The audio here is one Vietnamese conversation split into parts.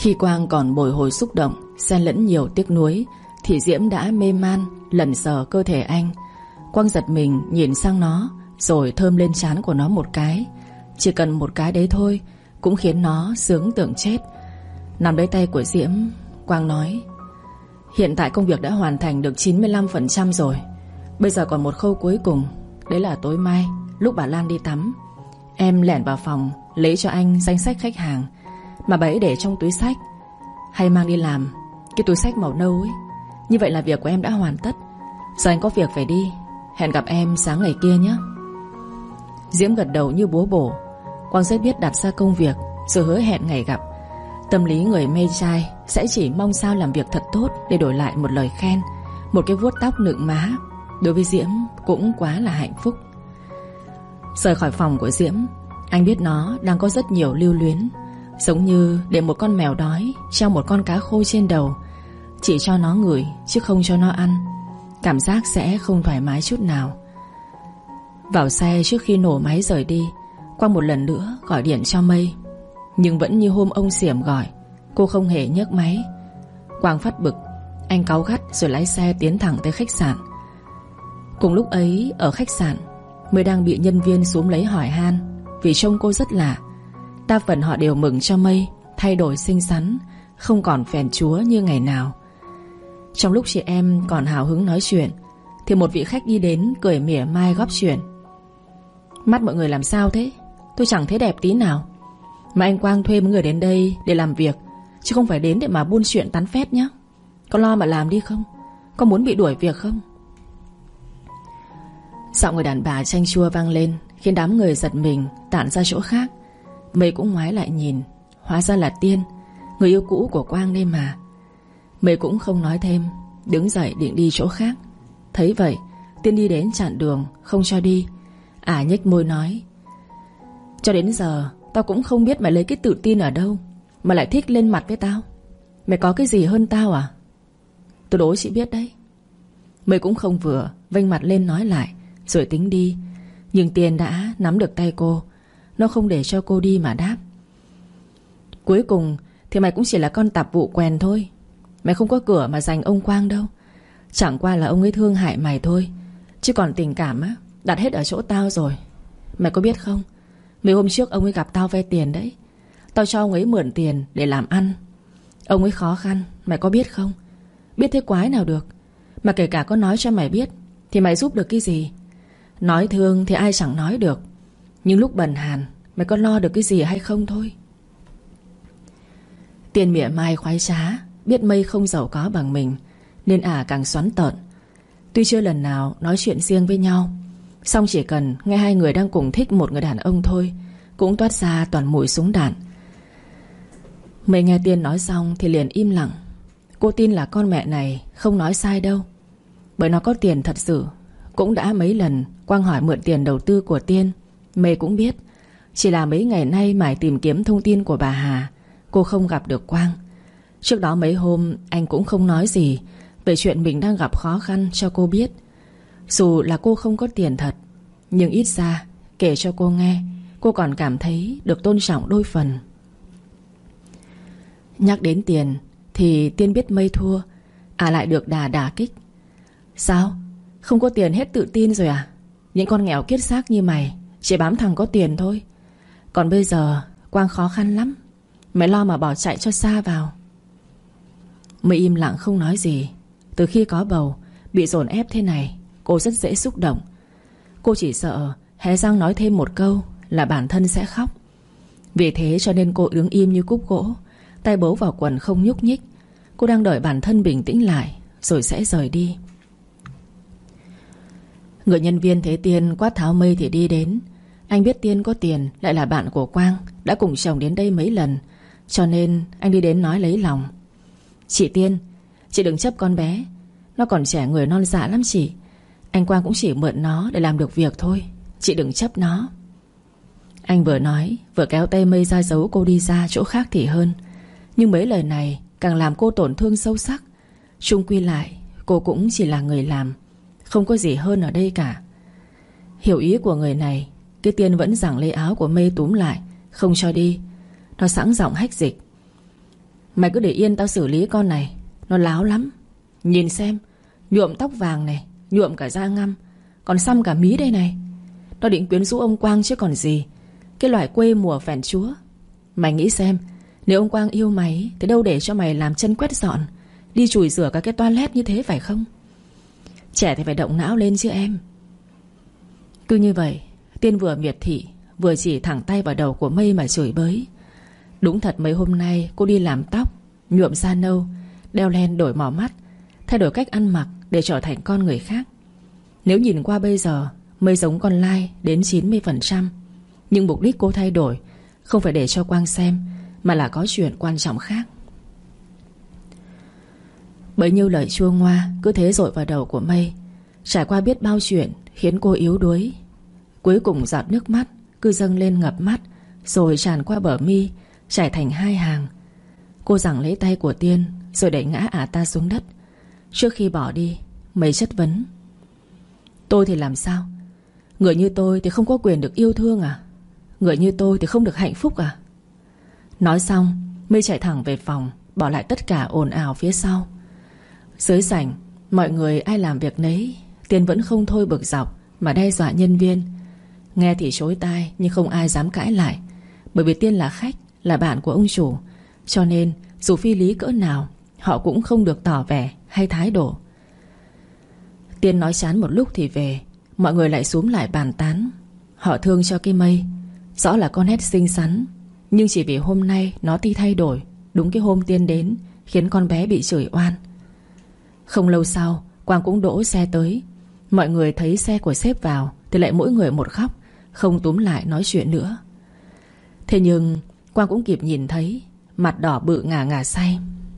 Khi Quang còn bồi hồi xúc động, xen lẫn nhiều tiếc nuối, thì Diễm đã mê man lẩn sờ cơ thể anh. Quang giật mình nhìn sang nó, rồi thơm lên trán của nó một cái. Chỉ cần một cái đấy thôi cũng khiến nó sướng tưởng chết. Nắm lấy tay của Diễm, Quang nói: hiện tại công việc đã hoàn thành được 95% rồi. Bây giờ còn một khâu cuối cùng. Đấy là tối mai lúc bà Lan đi tắm, em lẻn vào phòng lấy cho anh danh sách khách hàng mà bà ấy để trong túi xách, hay mang đi làm cái túi xách màu nâu ấy. Như vậy là việc của em đã hoàn tất. Giờ anh có việc phải đi. Hẹn gặp em sáng ngày kia nhé. Diễm gật đầu như búa bổ. Quang rất biết đặt ra công việc rồi hứa hẹn ngày gặp. Tâm lý người mê trai sẽ chỉ mong sao làm việc thật tốt để đổi lại một lời khen, một cái vuốt tóc nựng má. Đối với Diễm cũng quá là hạnh phúc. Rời khỏi phòng của Diễm, anh biết nó đang có rất nhiều lưu luyến. Giống như để một con mèo đói treo một con cá khô trên đầu, chỉ cho nó ngửi chứ không cho nó ăn. Cảm giác sẽ không thoải mái chút nào. Vào xe trước khi nổ máy rời đi, Quang một lần nữa gọi điện cho Mây. Nhưng vẫn như hôm ông Xiểm gọi, cô không hề nhấc máy. Quang phát bực. Anh cáu gắt rồi lái xe tiến thẳng tới khách sạn. Cùng lúc ấy ở khách sạn, Mây đang bị nhân viên xúm lấy hỏi han vì trông cô rất lạ. Đa phần họ đều mừng cho Mây thay đổi xinh xắn, không còn phèn chúa như ngày nào. Trong lúc chị em còn hào hứng nói chuyện thì một vị khách đi đến cười mỉa mai góp chuyện: mắt mọi người làm sao thế? Tôi chẳng thấy đẹp tí nào. Mà anh Quang thuê mấy người đến đây để làm việc, chứ không phải đến để mà buôn chuyện tán phét nhá. Có lo mà làm đi không? Có muốn bị đuổi việc không? Giọng người đàn bà chanh chua vang lên, khiến đám người giật mình tản ra chỗ khác. Mây cũng ngoái lại nhìn. Hóa ra là Tiên, người yêu cũ của Quang đây mà. Mây cũng không nói thêm, đứng dậy định đi chỗ khác. Thấy vậy, Tiên đi đến chặn đường, không cho đi. Nhếch môi nói: cho đến giờ tao cũng không biết mày lấy cái tự tin ở đâu mà lại thích lên mặt với tao. Mày có cái gì hơn tao à? Tôi đố chị biết đấy. Mây cũng không vừa, vênh mặt lên nói lại rồi tính đi. Nhưng Tiên đã nắm được tay cô. Nó không để cho cô đi mà đáp: cuối cùng thì mày cũng chỉ là con tạp vụ quèn thôi. Mày không có cửa mà giành ông Quang đâu. Chẳng qua là ông ấy thương hại mày thôi, chứ còn tình cảm á đặt hết ở chỗ tao rồi. Mày có biết không, mấy hôm trước ông ấy gặp tao vay tiền đấy. Tao cho ông ấy mượn tiền để làm ăn. Ông ấy khó khăn, mày có biết không? Biết thế quái nào được. Mà kể cả có nói cho mày biết thì mày giúp được cái gì? Nói thương thì ai chẳng nói được, nhưng lúc bần hàn mày có lo được cái gì hay không thôi. Tiền mỉa mai khoái trá, biết Mây không giàu có bằng mình nên càng xoắn tợn. Tuy chưa lần nào nói chuyện riêng với nhau, song chỉ cần nghe hai người đang cùng thích một người đàn ông thôi cũng toát ra toàn mùi súng đạn. Mây nghe Tiên nói xong thì liền im lặng. Cô tin là con mẹ này không nói sai đâu, bởi nó có tiền thật sự. Cũng đã mấy lần Quang hỏi mượn tiền đầu tư của Tiên, Mây cũng biết. Chỉ là mấy ngày nay mải tìm kiếm thông tin của bà Hà, cô không gặp được Quang. Trước đó mấy hôm anh cũng không nói gì về chuyện mình đang gặp khó khăn cho cô biết. Dù là cô không có tiền thật, nhưng ít ra kể cho cô nghe, cô còn cảm thấy được tôn trọng đôi phần. Nhắc đến tiền thì Tiên biết Mây thua, lại được đả kích. Sao? Không có tiền hết tự tin rồi à? Những con nghèo kiết xác như mày chỉ bám thằng có tiền thôi. Còn bây giờ Quang khó khăn lắm, mày lo mà bỏ chạy cho xa vào. Mây im lặng không nói gì. Từ khi có bầu, bị dồn ép thế này, cô rất dễ xúc động. Cô chỉ sợ hé răng nói thêm một câu là bản thân sẽ khóc. Vì thế cho nên cô đứng im như cúc gỗ, tay bấu vào quần không nhúc nhích. Cô đang đợi bản thân bình tĩnh lại rồi sẽ rời đi. Người nhân viên thấy Tiên quát tháo Mây thì đi đến. Anh biết Tiên có tiền, lại là bạn của Quang, đã cùng chồng đến đây mấy lần, cho nên anh đi đến nói lấy lòng: chị Tiên, chị đừng chấp con bé. Nó còn trẻ, người non dạ lắm chị. Anh Quang cũng chỉ mượn nó để làm được việc thôi, chị đừng chấp nó. Anh vừa nói vừa kéo tay Mây ra giấu cô đi ra chỗ khác thì hơn. Nhưng mấy lời này càng làm cô tổn thương sâu sắc. Chung quy lại cô cũng chỉ là người làm, không có gì hơn ở đây cả. Hiểu ý của người này, cái Tiên vẫn giằng lấy áo của Mây túm lại, không cho đi. Nó sẵn giọng hách dịch: Mày cứ để yên tao xử lý con này. Nó láo lắm. Nhìn xem, nhuộm tóc vàng này, nhuộm cả da ngăm, còn xăm cả mí đây này. Nó định quyến rũ ông Quang chứ còn gì. Cái loại quê mùa phèn chúa. Mày nghĩ xem, nếu ông Quang yêu mày thì đâu để cho mày làm chân quét dọn, đi chùi rửa cả cái toilet như thế phải không? Trẻ thì phải động não lên chứ em. Cứ như vậy, Tiên vừa miệt thị, vừa chỉ thẳng tay vào đầu của Mây mà chửi bới. Đúng thật mấy hôm nay cô đi làm tóc, nhuộm da nâu, đeo len đổi màu mắt, thay đổi cách ăn mặc để trở thành con người khác. Nếu nhìn qua bây giờ, Mây giống con lai đến 90%. Nhưng mục đích cô thay đổi không phải để cho Quang xem, mà là có chuyện quan trọng khác. Bấy nhiêu lời chua ngoa cứ thế dội vào đầu của Mây. Trải qua biết bao chuyện khiến cô yếu đuối. Cuối cùng giọt nước mắt cứ dâng lên ngập mắt, rồi tràn qua bờ mi, chảy thành hai hàng. Cô giằng lấy tay của Tiên, rồi đẩy ngã ả ta xuống đất. Trước khi bỏ đi, Mây chất vấn: tôi thì làm sao? Người như tôi thì không có quyền được yêu thương à? Người như tôi thì không được hạnh phúc à? Nói xong, Mây chạy thẳng về phòng, bỏ lại tất cả ồn ào phía sau. Dưới sảnh, mọi người ai làm việc nấy. Tiên vẫn không thôi bực dọc mà đe dọa nhân viên. Nghe thì chối tai, nhưng không ai dám cãi lại. Bởi vì Tiên là khách, là bạn của ông chủ, cho nên dù phi lý cỡ nào, họ cũng không được tỏ vẻ hay thái độ. Tiên nói chán một lúc thì về. Mọi người lại xúm lại bàn tán. Họ thương cho cái Mây. Rõ là con nét xinh xắn, nhưng chỉ vì hôm nay nó ti thay đổi đúng cái hôm Tiên đến, khiến con bé bị chửi oan. Không lâu sau, Quang cũng đỗ xe tới. Mọi người thấy xe của sếp vào thì lại mỗi người một khóc, không túm lại nói chuyện nữa. Thế nhưng Quang cũng kịp nhìn thấy, mặt đỏ bự ngà ngà say.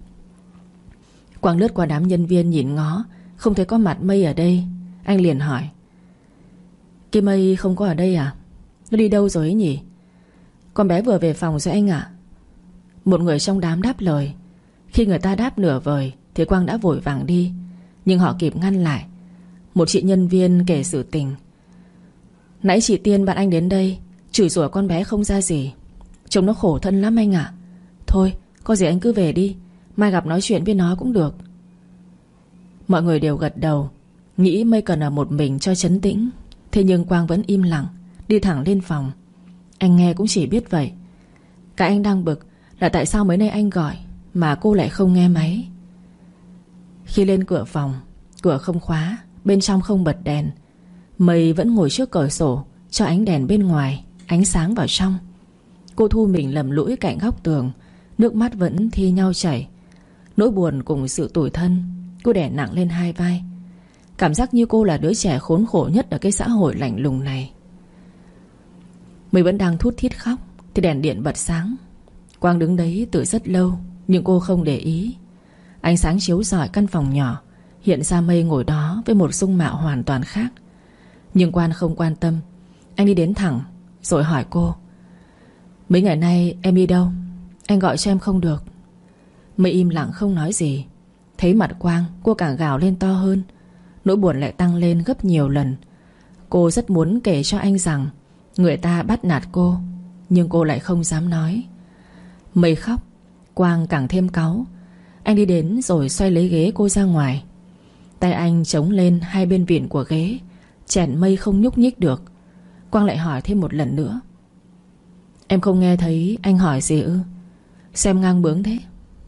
Quang lướt qua đám nhân viên nhìn ngó, không thấy có mặt Mây ở đây. Anh liền hỏi: cái Mây không có ở đây à? Nó đi đâu rồi ấy nhỉ? Con bé vừa về phòng rồi anh ạ. Một người trong đám đáp lời. Khi người ta đáp nửa vời thì Quang đã vội vàng đi, nhưng họ kịp ngăn lại. Một chị nhân viên kể sự tình: nãy chị Tiên bạn anh đến đây, chửi rủa con bé không ra gì. Trông nó khổ thân lắm anh ạ. Thôi có gì anh cứ về đi, mai gặp nói chuyện với nó cũng được. Mọi người đều gật đầu, nghĩ Mây cần ở một mình cho trấn tĩnh. Thế nhưng Quang vẫn im lặng, đi thẳng lên phòng. Anh nghe cũng chỉ biết vậy. Cả anh đang bực là tại sao mấy nay anh gọi mà cô lại không nghe máy. Khi lên cửa phòng, cửa không khóa, bên trong không bật đèn. Mây vẫn ngồi trước cửa sổ, cho ánh đèn bên ngoài ánh sáng vào trong. Cô thu mình lầm lũi cạnh góc tường, nước mắt vẫn thi nhau chảy. Nỗi buồn cùng sự tủi thân cô đè nặng lên hai vai. Cảm giác như cô là đứa trẻ khốn khổ nhất ở cái xã hội lạnh lùng này. Mây vẫn đang thút thít khóc thì đèn điện bật sáng. Quang đứng đấy từ rất lâu, nhưng cô không để ý. Ánh sáng chiếu rọi căn phòng nhỏ, hiện ra Mây ngồi đó với một dung mạo hoàn toàn khác. Nhưng Quang không quan tâm. Anh đi đến thẳng rồi hỏi cô: mấy ngày nay em đi đâu? Anh gọi cho em không được. Mây im lặng không nói gì. Thấy mặt Quang, cô càng gào lên to hơn. Nỗi buồn lại tăng lên gấp nhiều lần. Cô rất muốn kể cho anh rằng người ta bắt nạt cô, nhưng cô lại không dám nói. Mây khóc, Quang càng thêm cáu. Anh đi đến rồi xoay lấy ghế cô ra ngoài. Tay anh chống lên hai bên vịn của ghế, chèn Mây không nhúc nhích được. Quang lại hỏi thêm một lần nữa: em không nghe thấy anh hỏi gì ư? Xem ngang bướng thế.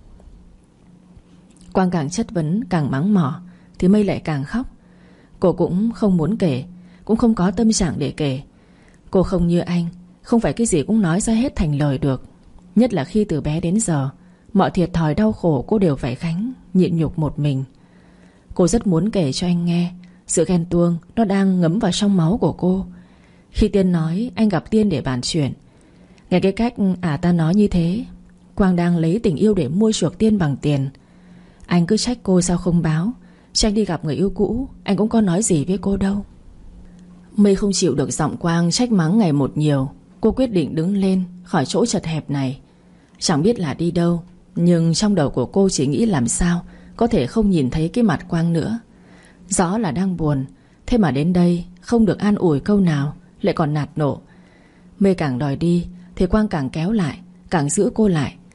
Quang càng chất vấn càng mắng mỏ thì Mây lại càng khóc. Cô cũng không muốn kể, cũng không có tâm trạng để kể. Cô không như anh, không phải cái gì cũng nói ra hết thành lời được. Nhất là khi từ bé đến giờ, mọi thiệt thòi đau khổ cô đều phải gánh, nhịn nhục một mình. Cô rất muốn kể cho anh nghe. Sự ghen tuông nó đang ngấm vào trong máu của cô. Khi Tiên nói anh gặp Tiên để bàn chuyện, nghe cái cách ta nói như thế, Quang đang lấy tình yêu để mua chuộc Tiên bằng tiền. Anh cứ trách cô sao không báo. Chứ anh đi gặp người yêu cũ, anh cũng có nói gì với cô đâu. Mây không chịu được giọng Quang trách mắng ngày một nhiều. Cô quyết định đứng lên khỏi chỗ chật hẹp này. Chẳng biết là đi đâu, nhưng trong đầu của cô chỉ nghĩ làm sao có thể không nhìn thấy cái mặt Quang nữa. Rõ là đang buồn, thế mà đến đây không được an ủi câu nào, lại còn nạt nộ. Mây càng đòi đi thì Quang càng kéo lại, càng giữ cô lại.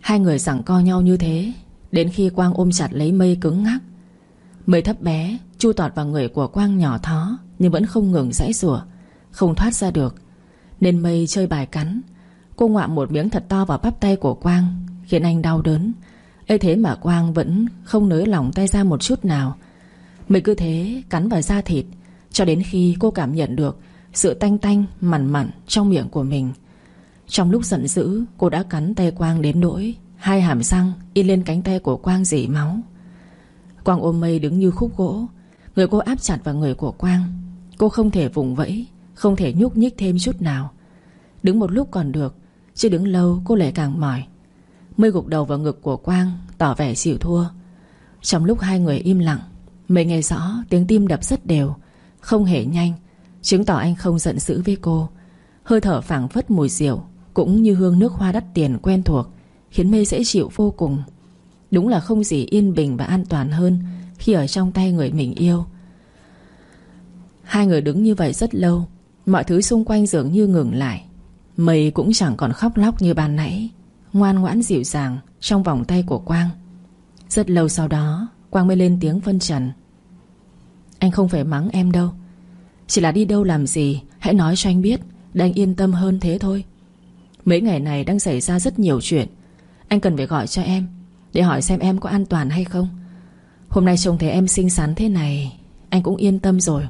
Hai người giằng co nhau như thế đến khi Quang ôm chặt lấy Mây cứng ngắc. Mây thấp bé chui tọt vào người của Quang nhỏ thó, nhưng vẫn không ngừng giãy giụa, không thoát ra được. Nên Mây chơi bài cắn. Cô ngoạm một miếng thật to vào bắp tay của Quang, khiến anh đau đớn. Ấy thế mà Quang vẫn không nới lỏng tay ra một chút nào. Mây cứ thế cắn vào da thịt cho đến khi cô cảm nhận được sự tanh tanh mặn mặn trong miệng của mình. Trong lúc giận dữ, cô đã cắn tay Quang đến nỗi hai hàm răng in lên cánh tay của Quang rỉ máu. Quang ôm Mây đứng như khúc gỗ. Người cô áp chặt vào người của Quang. Cô không thể vùng vẫy, không thể nhúc nhích thêm chút nào. Đứng một lúc còn được, chứ đứng lâu cô lại càng mỏi. Mây gục đầu vào ngực của Quang, tỏ vẻ chịu thua. Trong lúc hai người im lặng, Mây nghe rõ tiếng tim đập rất đều, không hề nhanh, chứng tỏ anh không giận dữ với cô. Hơi thở phảng phất mùi rượu, cũng như hương nước hoa đắt tiền quen thuộc, khiến Mây dễ chịu vô cùng. Đúng là không gì yên bình và an toàn hơn khi ở trong tay người mình yêu. Hai người đứng như vậy rất lâu. Mọi thứ xung quanh dường như ngừng lại. Mây cũng chẳng còn khóc lóc như ban nãy, ngoan ngoãn dịu dàng trong vòng tay của Quang. Rất lâu sau đó Quang mới lên tiếng phân trần. Anh không phải mắng em đâu, chỉ là đi đâu làm gì hãy nói cho anh biết, để anh yên tâm hơn thế thôi. Mấy ngày này đang xảy ra rất nhiều chuyện, anh cần phải gọi cho em để hỏi xem em có an toàn hay không. Hôm nay trông thấy em xinh xắn thế này, anh cũng yên tâm rồi.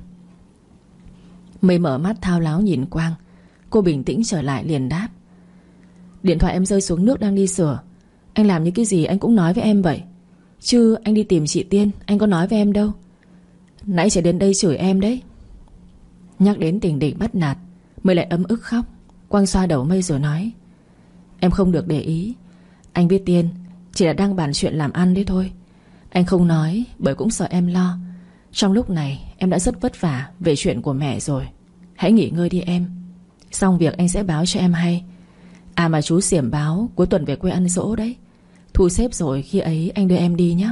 Mây mở mắt thao láo nhìn Quang. Cô bình tĩnh trở lại liền đáp. Điện thoại em rơi xuống nước đang đi sửa. Anh làm như cái gì anh cũng nói với em vậy. Chứ anh đi tìm chị Tiên, anh có nói với em đâu. Nãy chị đến đây chửi em đấy. Nhắc đến tình địch bắt nạt, Mây lại ấm ức khóc. Quang xoa đầu Mây rồi nói. Em không được để ý. Anh biết Tiên chỉ là đang bàn chuyện làm ăn đấy thôi. Anh không nói bởi cũng sợ em lo. Trong lúc này em đã rất vất vả về chuyện của mẹ rồi. Hãy nghỉ ngơi đi em. Xong việc anh sẽ báo cho em hay. À mà chú Xiểm báo cuối tuần về quê ăn giỗ đấy. Thu xếp rồi khi ấy anh đưa em đi nhé.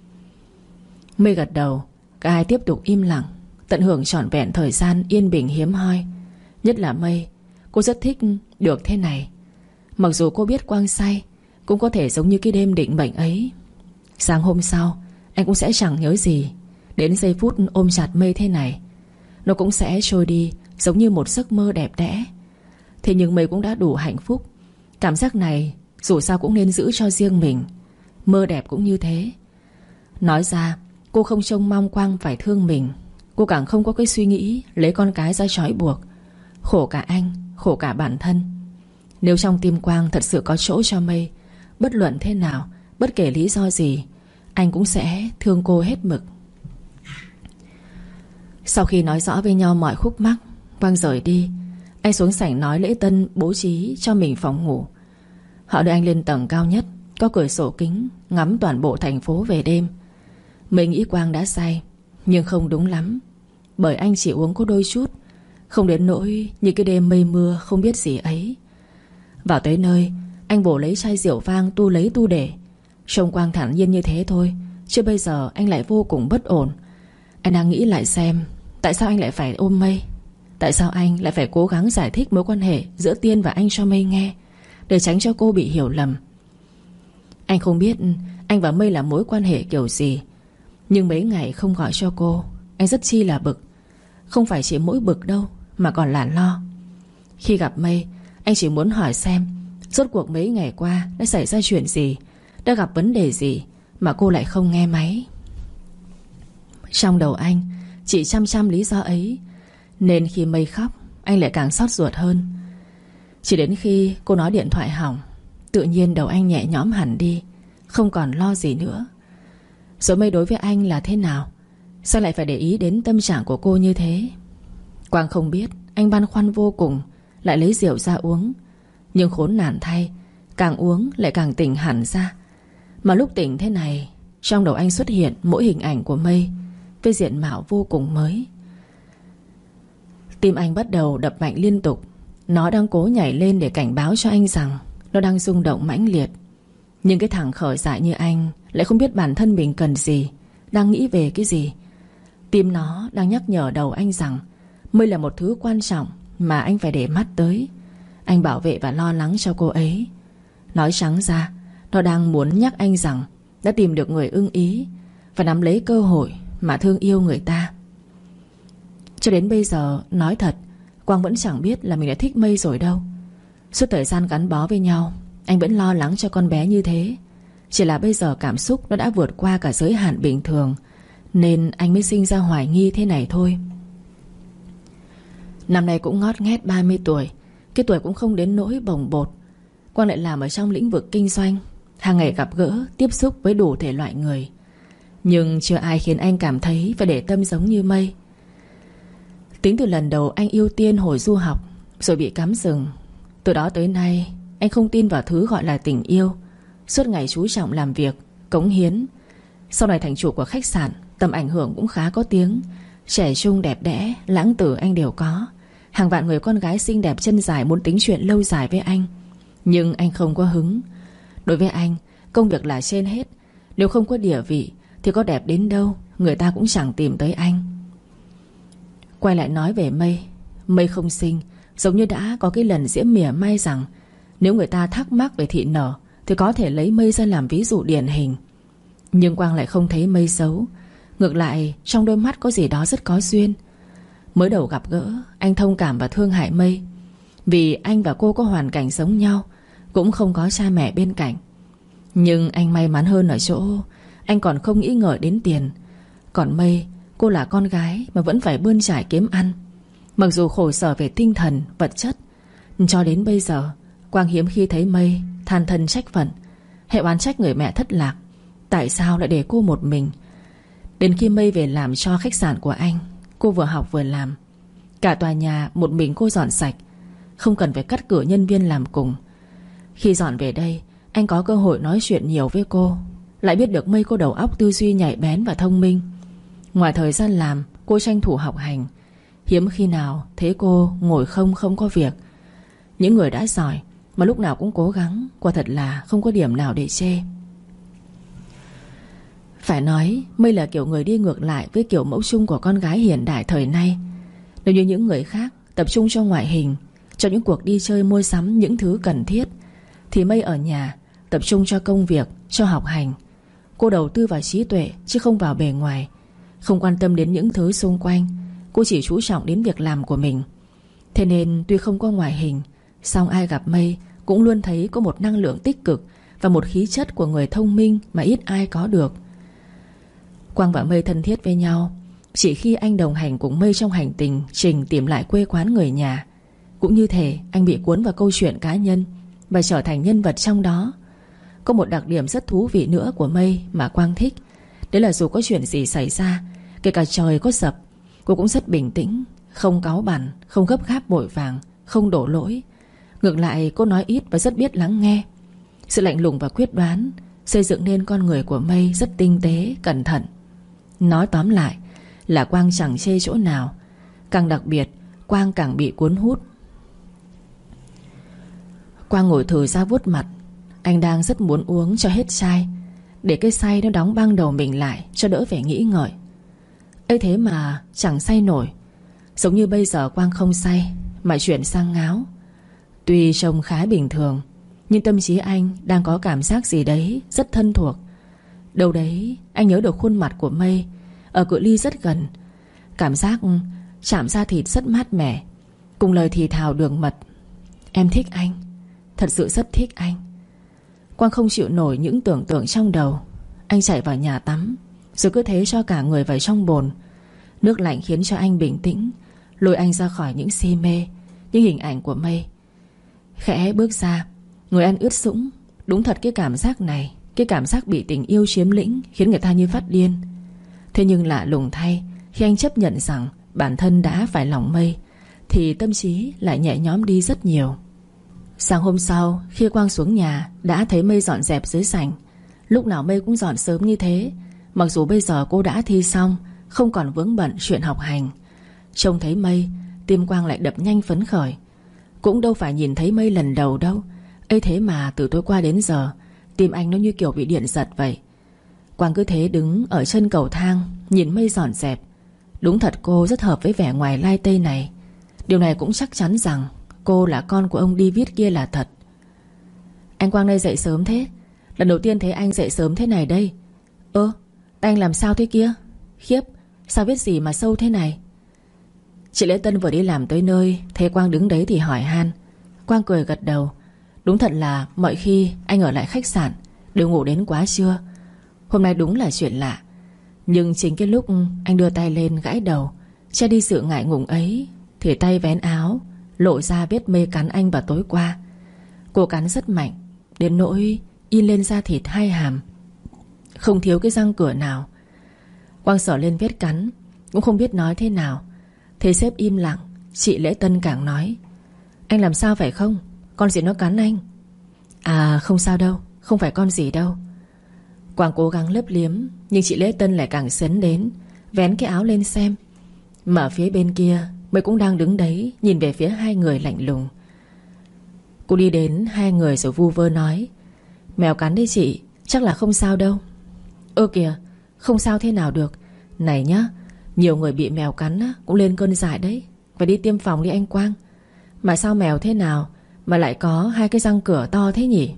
Mây gật đầu. Cả hai tiếp tục im lặng, tận hưởng trọn vẹn thời gian yên bình hiếm hoi. Nhất là Mây. Cô rất thích được thế này. Mặc dù cô biết Quang say cũng có thể giống như cái đêm định mệnh ấy. Sáng hôm sau anh cũng sẽ chẳng nhớ gì. Đến giây phút ôm chặt Mây thế này, nó cũng sẽ trôi đi giống như một giấc mơ đẹp đẽ. Thế nhưng Mây cũng đã đủ hạnh phúc. Cảm giác này dù sao cũng nên giữ cho riêng mình. Mơ đẹp cũng như thế. Nói ra cô không trông mong Quang phải thương mình. Cô càng không có cái suy nghĩ lấy con cái ra trói buộc. Khổ cả anh, khổ cả bản thân. Nếu trong tim Quang thật sự có chỗ cho Mây, bất luận thế nào, bất kể lý do gì, anh cũng sẽ thương cô hết mực. Sau khi nói rõ với nhau mọi khúc mắc, Quang rời đi. Anh xuống sảnh nói lễ tân bố trí cho mình phòng ngủ. Họ đưa anh lên tầng cao nhất, có cửa sổ kính, ngắm toàn bộ thành phố về đêm. Mình nghĩ Quang đã say, nhưng không đúng lắm. Bởi anh chỉ uống có đôi chút, không đến nỗi như cái đêm mây mưa không biết gì ấy. Vào tới nơi, anh vồ lấy chai rượu vang tu lấy tu để. Trông Quang thản nhiên như thế thôi, chứ bây giờ anh lại vô cùng bất ổn. Anh đang nghĩ lại xem tại sao anh lại phải ôm Mây. Tại sao anh lại phải cố gắng giải thích mối quan hệ giữa Tiên và anh cho Mây nghe, để tránh cho cô bị hiểu lầm. Anh không biết anh và Mây là mối quan hệ kiểu gì, nhưng mấy ngày không gọi cho cô, anh rất chi là bực. Không phải chỉ mỗi bực đâu, mà còn là lo. Khi gặp Mây, anh chỉ muốn hỏi xem rốt cuộc mấy ngày qua đã xảy ra chuyện gì, đã gặp vấn đề gì mà cô lại không nghe máy. Trong đầu anh chỉ chăm chăm lý do ấy, nên khi Mây khóc, anh lại càng xót ruột hơn. Chỉ đến khi cô nói điện thoại hỏng, tự nhiên đầu anh nhẹ nhõm hẳn đi, không còn lo gì nữa. Rồi Mây đối với anh là thế nào? Sao lại phải để ý đến tâm trạng của cô như thế? Quang không biết anh băn khoăn vô cùng, lại lấy rượu ra uống. Nhưng khốn nạn thay, càng uống lại càng tỉnh hẳn ra. Mà lúc tỉnh thế này, trong đầu anh xuất hiện mỗi hình ảnh của Mây với diện mạo vô cùng mới. Tim anh bắt đầu đập mạnh liên tục. Nó đang cố nhảy lên để cảnh báo cho anh rằng nó đang rung động mãnh liệt. Nhưng cái thằng khờ dại như anh lại không biết bản thân mình cần gì, đang nghĩ về cái gì. Tim nó đang nhắc nhở đầu anh rằng Mây là một thứ quan trọng mà anh phải để mắt tới. Anh bảo vệ và lo lắng cho cô ấy. Nói trắng ra, Nó đang muốn nhắc anh rằng đã tìm được người ưng ý và nắm lấy cơ hội mà thương yêu người ta. Cho đến bây giờ, nói thật, Quang vẫn chẳng biết là mình đã thích Mây rồi đâu. Suốt thời gian gắn bó với nhau, anh vẫn lo lắng cho con bé như thế. Chỉ là bây giờ cảm xúc nó đã vượt qua cả giới hạn bình thường, nên anh mới sinh ra hoài nghi thế này thôi. Năm nay cũng ngót nghét 30 tuổi. Cái tuổi cũng không đến nỗi bồng bột. Quang lại làm ở trong lĩnh vực kinh doanh, hàng ngày gặp gỡ, tiếp xúc với đủ thể loại người. Nhưng chưa ai khiến anh cảm thấy phải để tâm giống như Mây. Tính từ lần đầu anh yêu Tiên hồi du học, rồi bị cắm sừng, từ đó tới nay anh không tin vào thứ gọi là tình yêu. Suốt ngày chú trọng làm việc, cống hiến. Sau này thành chủ của khách sạn, tầm ảnh hưởng cũng khá có tiếng. Trẻ trung đẹp đẽ, lãng tử anh đều có. Hàng vạn người con gái xinh đẹp chân dài muốn tính chuyện lâu dài với anh. Nhưng anh không có hứng. Đối với anh, công việc là trên hết. Nếu không có địa vị thì có đẹp đến đâu người ta cũng chẳng tìm tới anh. Quay lại nói về Mây. Mây không xinh, giống như đã có cái lần Diễm mỉa mai rằng nếu người ta thắc mắc về thị nở thì có thể lấy Mây ra làm ví dụ điển hình. Nhưng Quang lại không thấy Mây xấu. Ngược lại, trong đôi mắt có gì đó rất có duyên. Mới đầu gặp gỡ, anh thông cảm và thương hại Mây, vì anh và cô có hoàn cảnh giống nhau, cũng không có cha mẹ bên cạnh. Nhưng anh may mắn hơn ở chỗ anh còn không nghĩ ngợi đến tiền. Còn Mây, cô là con gái mà vẫn phải bươn trải kiếm ăn. Mặc dù khổ sở về tinh thần, vật chất, cho đến bây giờ Quang hiếm khi thấy Mây than thân trách phận, hay oán trách người mẹ thất lạc. Tại sao lại để cô một mình? Đến khi Mây về làm cho khách sạn của anh, cô vừa học vừa làm. Cả tòa nhà một mình cô dọn sạch, không cần phải cắt cử nhân viên làm cùng. Khi dọn về đây, anh có cơ hội nói chuyện nhiều với cô. Lại biết được Mây có đầu óc tư duy nhạy bén và thông minh. Ngoài thời gian làm, cô tranh thủ học hành. Hiếm khi nào thấy cô ngồi không có việc. Những người đã giỏi mà lúc nào cũng cố gắng, quả thật là không có điểm nào để chê. Phải nói Mây là kiểu người đi ngược lại với kiểu mẫu chung của con gái hiện đại thời nay. Nếu như những người khác tập trung cho ngoại hình, cho những cuộc đi chơi mua sắm những thứ cần thiết, thì Mây ở nhà tập trung cho công việc, cho học hành. Cô đầu tư vào trí tuệ chứ không vào bề ngoài. Không quan tâm đến những thứ xung quanh. Cô chỉ chú trọng đến việc làm của mình. Thế nên tuy không có ngoại hình, song ai gặp Mây cũng luôn thấy có một năng lượng tích cực và một khí chất của người thông minh mà ít ai có được. Quang và Mây thân thiết với nhau chỉ khi anh đồng hành cùng Mây trong hành trình tìm lại quê quán người nhà. Cũng như thể anh bị cuốn vào câu chuyện cá nhân và trở thành nhân vật trong đó. Có một đặc điểm rất thú vị nữa của Mây mà Quang thích. Đấy là dù có chuyện gì xảy ra, kể cả trời có sập, cô cũng rất bình tĩnh, không cáu bẳn, không gấp gáp vội vàng, không đổ lỗi. Ngược lại cô nói ít và rất biết lắng nghe. Sự lạnh lùng và quyết đoán xây dựng nên con người của Mây rất tinh tế, cẩn thận. Nói tóm lại là Quang chẳng chê chỗ nào. Càng đặc biệt, Quang càng bị cuốn hút. Quang ngồi thử ra vuốt mặt. Anh đang rất muốn uống cho hết chai, để cái say nó đóng băng đầu mình lại cho đỡ phải nghĩ ngợi. Ấy thế mà chẳng say nổi. Giống như bây giờ Quang không say mà chuyển sang ngáo. Tuy trông khá bình thường, nhưng tâm trí anh đang có cảm giác gì đấy rất thân thuộc. Đâu đấy anh nhớ được khuôn mặt của Mây ở cự ly rất gần. Cảm giác chạm da thịt rất mát mẻ, cùng lời thì thào đường mật. Em thích anh, thật sự rất thích anh. Quang không chịu nổi những tưởng tượng trong đầu. Anh chạy vào nhà tắm, rồi cứ thế cho cả người vào trong bồn. Nước lạnh khiến cho anh bình tĩnh, lôi anh ra khỏi những si mê, những hình ảnh của Mây. Khẽ bước ra, người anh ướt sũng. Đúng thật cái cảm giác này, cái cảm giác bị tình yêu chiếm lĩnh, khiến người ta như phát điên. Thế nhưng lạ lùng thay, khi anh chấp nhận rằng bản thân đã phải lòng Mây, thì tâm trí lại nhẹ nhõm đi rất nhiều. Sáng hôm sau, khi Quang xuống nhà, đã thấy Mây dọn dẹp dưới sảnh. Lúc nào Mây cũng dọn sớm như thế. Mặc dù bây giờ cô đã thi xong, không còn vướng bận chuyện học hành. Trông thấy Mây, tim Quang lại đập nhanh phấn khởi. Cũng đâu phải nhìn thấy Mây lần đầu đâu. Ấy thế mà từ tối qua đến giờ, tim anh nó như kiểu bị điện giật vậy. Quang cứ thế đứng ở chân cầu thang, nhìn Mây dọn dẹp. Đúng thật cô rất hợp với vẻ ngoài lai tây này. Điều này cũng chắc chắn rằng cô là con của ông David kia là thật. Anh Quang đây dậy sớm thế? Lần đầu tiên thấy anh dậy sớm thế này đây. Tay anh làm sao thế kia? Khiếp, sao viết gì mà sâu thế này? Chị Lễ Tân vừa đi làm tới nơi, thấy Quang đứng đấy thì hỏi han. Quang cười gật đầu. Đúng thật là mọi khi anh ở lại khách sạn đều ngủ đến quá trưa. Hôm nay đúng là chuyện lạ. Nhưng chính cái lúc anh đưa tay lên gãi đầu, che đi sự ngại ngùng ấy, thì tay vén áo lộ ra vết Mây cắn anh vào tối qua. Cô cắn rất mạnh, đến nỗi in lên da thịt hai hàm, không thiếu cái răng cửa nào. Quang sờ lên vết cắn, cũng không biết nói thế nào. Thấy sếp im lặng, chị Lễ Tân càng nói. Anh làm sao phải không? Con gì nó cắn anh? À không sao đâu, không phải con gì đâu. Quang cố gắng lấp liếm, nhưng chị Lễ Tân lại càng sấn đến, vén cái áo lên xem. Mà ở phía bên kia Mây cũng đang đứng đấy, nhìn về phía hai người lạnh lùng. Cô đi đến hai người rồi vu vơ nói. Mèo cắn đấy chị, chắc là không sao đâu. Kìa, không sao thế nào được. Này nhá, nhiều người bị mèo cắn á, cũng lên cơn dại đấy. Phải đi tiêm phòng đi anh Quang. Mà sao mèo thế nào mà lại có hai cái răng cửa to thế nhỉ?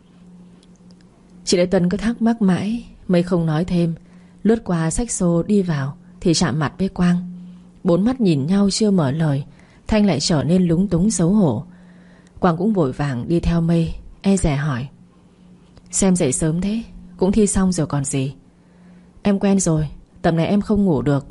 Chị Lệ Tân cứ thắc mắc mãi. Mây không nói thêm, lướt qua xách xô đi vào thì chạm mặt với Quang. Bốn mắt nhìn nhau chưa mở lời, Thanh lại trở nên lúng túng xấu hổ. Quang cũng vội vàng đi theo Mây, e dè hỏi. Xem dậy sớm thế, cũng thi xong rồi còn gì. Em quen rồi, tầm này em không ngủ được.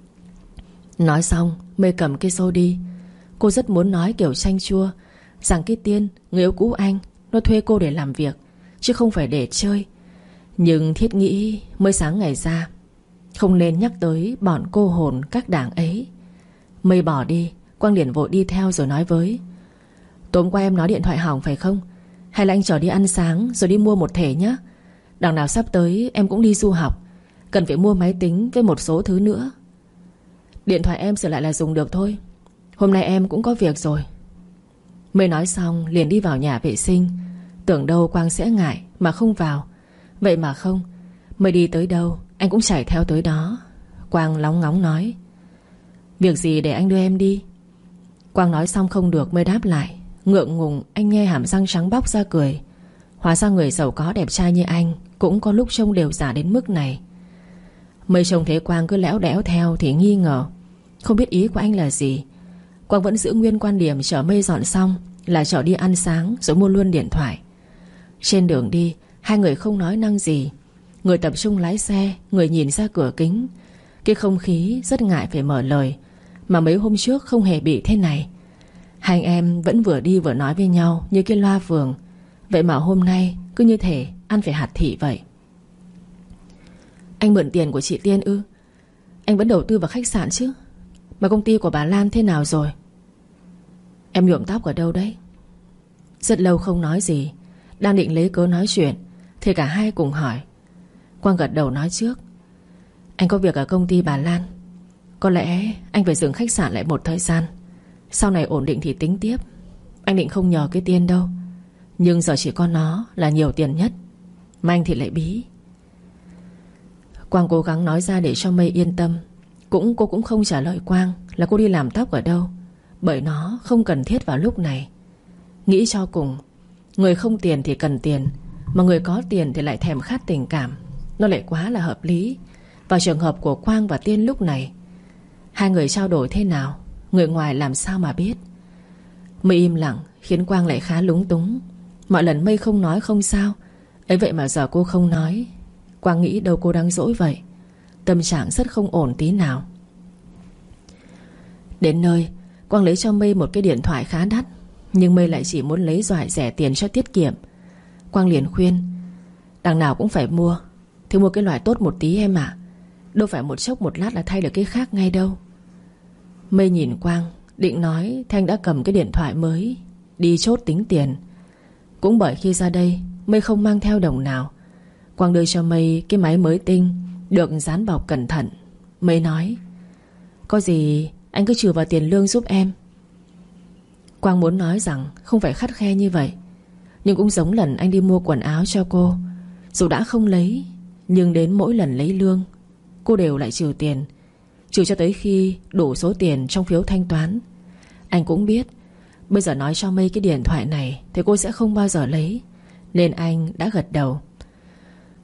Nói xong Mây cầm cái xô đi. Cô rất muốn nói kiểu chanh chua rằng cái Tiên, người yêu cũ anh, nó thuê cô để làm việc chứ không phải để chơi. Nhưng thiết nghĩ mới sáng ngày ra, không nên nhắc tới bọn cô hồn các đảng ấy. Mây bỏ đi, Quang liền vội đi theo rồi nói với. Tối hôm qua em nói điện thoại hỏng phải không? Hay là anh chở đi ăn sáng rồi đi mua một thể nhé. Đằng nào sắp tới em cũng đi du học, cần phải mua máy tính với một số thứ nữa. Điện thoại em sửa lại là dùng được thôi. Hôm nay em cũng có việc rồi. Mây nói xong liền đi vào nhà vệ sinh. Tưởng đâu Quang sẽ ngại mà không vào. Vậy mà không, Mây đi tới đâu anh cũng chạy theo tới đó. Quang lóng ngóng nói. Việc gì để anh đưa em đi? Quang nói xong không được Mây đáp lại. Ngượng ngùng anh nhe hàm răng trắng bóc ra cười. Hóa ra người giàu có đẹp trai như anh cũng có lúc trông đều giả đến mức này. Mây trông thấy Quang cứ lẽo đẽo theo thì nghi ngờ, không biết ý của anh là gì. Quang vẫn giữ nguyên quan điểm chở Mây dọn xong là chở đi ăn sáng rồi mua luôn điện thoại. Trên đường đi hai người không nói năng gì. Người tập trung lái xe, người nhìn ra cửa kính. Cái không khí rất ngại phải mở lời, mà mấy hôm trước không hề bị thế này. Hai anh em vẫn vừa đi vừa nói với nhau như cái loa phường. Vậy mà hôm nay cứ như thể ăn phải hạt thị vậy. Anh mượn tiền của chị Tiên ư? Anh vẫn đầu tư vào khách sạn chứ. Mà công ty của bà Lan thế nào rồi? Em nhuộm tóc ở đâu đấy? Rất lâu không nói gì. Đang định lấy cớ nói chuyện thì cả hai cùng hỏi. Quang gật đầu nói trước. Anh có việc ở công ty bà Lan. Có lẽ anh phải dừng khách sạn lại một thời gian, sau này ổn định thì tính tiếp. Anh định không nhờ cái Tiên đâu, nhưng giờ chỉ có nó là nhiều tiền nhất, mà anh thì lại bí. Quang cố gắng nói ra để cho Mây yên tâm. Cô cũng không trả lời Quang là cô đi làm tóc ở đâu, bởi nó không cần thiết vào lúc này. Nghĩ cho cùng, người không tiền thì cần tiền, mà người có tiền thì lại thèm khát tình cảm. Nó lại quá là hợp lý vào trường hợp của Quang và Tiên lúc này. Hai người trao đổi thế nào, người ngoài làm sao mà biết. Mây im lặng khiến Quang lại khá lúng túng. Mọi lần Mây không nói không sao, ấy vậy mà giờ cô không nói. Quang nghĩ đâu cô đang dỗi vậy. Tâm trạng rất không ổn tí nào. Đến nơi, Quang lấy cho Mây một cái điện thoại khá đắt, nhưng Mây lại chỉ muốn lấy doại rẻ tiền cho tiết kiệm. Quang liền khuyên. Đằng nào cũng phải mua, thì mua cái loại tốt một tí em ạ. Đâu phải một chốc một lát là thay được cái khác ngay đâu. Mây nhìn Quang định nói, Thanh đã cầm cái điện thoại mới đi chốt tính tiền. Cũng bởi khi ra đây Mây không mang theo đồng nào, Quang đưa cho Mây cái máy mới tinh, được dán bọc cẩn thận. Mây nói. Có gì anh cứ trừ vào tiền lương giúp em. Quang muốn nói rằng không phải khắt khe như vậy, nhưng cũng giống lần anh đi mua quần áo cho cô. Dù đã không lấy, nhưng đến mỗi lần lấy lương cô đều lại trừ tiền, trừ cho tới khi đủ số tiền trong phiếu thanh toán. Anh cũng biết bây giờ nói cho Mây cái điện thoại này thì cô sẽ không bao giờ lấy, nên anh đã gật đầu.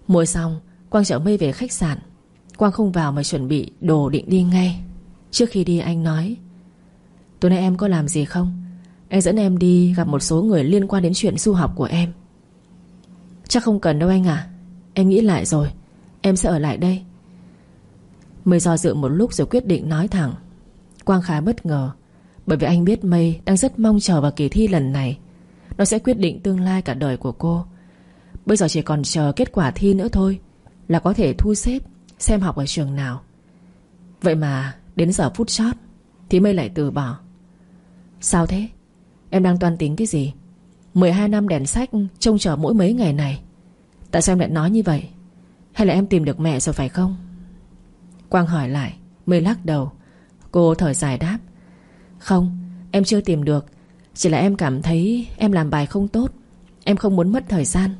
Mua xong, Quang chở Mây về khách sạn. Quang không vào mà chuẩn bị đồ định đi ngay. Trước khi đi anh nói: tối nay em có làm gì không? Anh dẫn em đi gặp một số người liên quan đến chuyện du học của em. Chắc không cần đâu anh à. Em nghĩ lại rồi, em sẽ ở lại đây. Mây do dự một lúc rồi quyết định nói thẳng. Quang khá bất ngờ, bởi vì anh biết Mây đang rất mong chờ vào kỳ thi lần này. Nó sẽ quyết định tương lai cả đời của cô. Bây giờ chỉ còn chờ kết quả thi nữa thôi là có thể thu xếp xem học ở trường nào. Vậy mà đến giờ phút chót thì Mây lại từ bỏ. Sao thế? Em đang toan tính cái gì? 12 năm đèn sách trông chờ mỗi mấy ngày này. Tại sao em lại nói như vậy? Hay là em tìm được mẹ rồi phải không? Quang hỏi lại. Mây lắc đầu. Cô thở dài đáp: không, em chưa tìm được. Chỉ là em cảm thấy em làm bài không tốt. Em không muốn mất thời gian.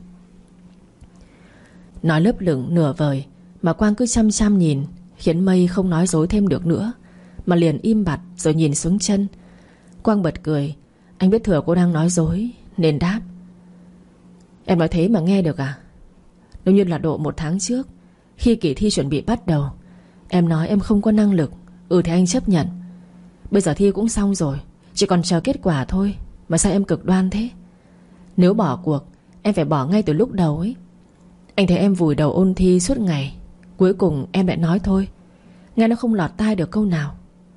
Nói lấp lửng nửa vời mà Quang cứ chăm chăm nhìn, khiến Mây không nói dối thêm được nữa, mà liền im bặt rồi nhìn xuống chân. Quang bật cười. Anh biết thừa cô đang nói dối nên đáp: em nói thế mà nghe được à? Nếu như là độ 1 tháng trước, khi kỳ thi chuẩn bị bắt đầu, em nói em không có năng lực, thì anh chấp nhận. Bây giờ thi cũng xong rồi, chỉ còn chờ kết quả thôi. Mà sao em cực đoan thế? Nếu bỏ cuộc, em phải bỏ ngay từ lúc đầu ấy. Anh thấy em vùi đầu ôn thi suốt ngày, cuối cùng em lại nói thôi. Nghe nó không lọt tai được câu nào.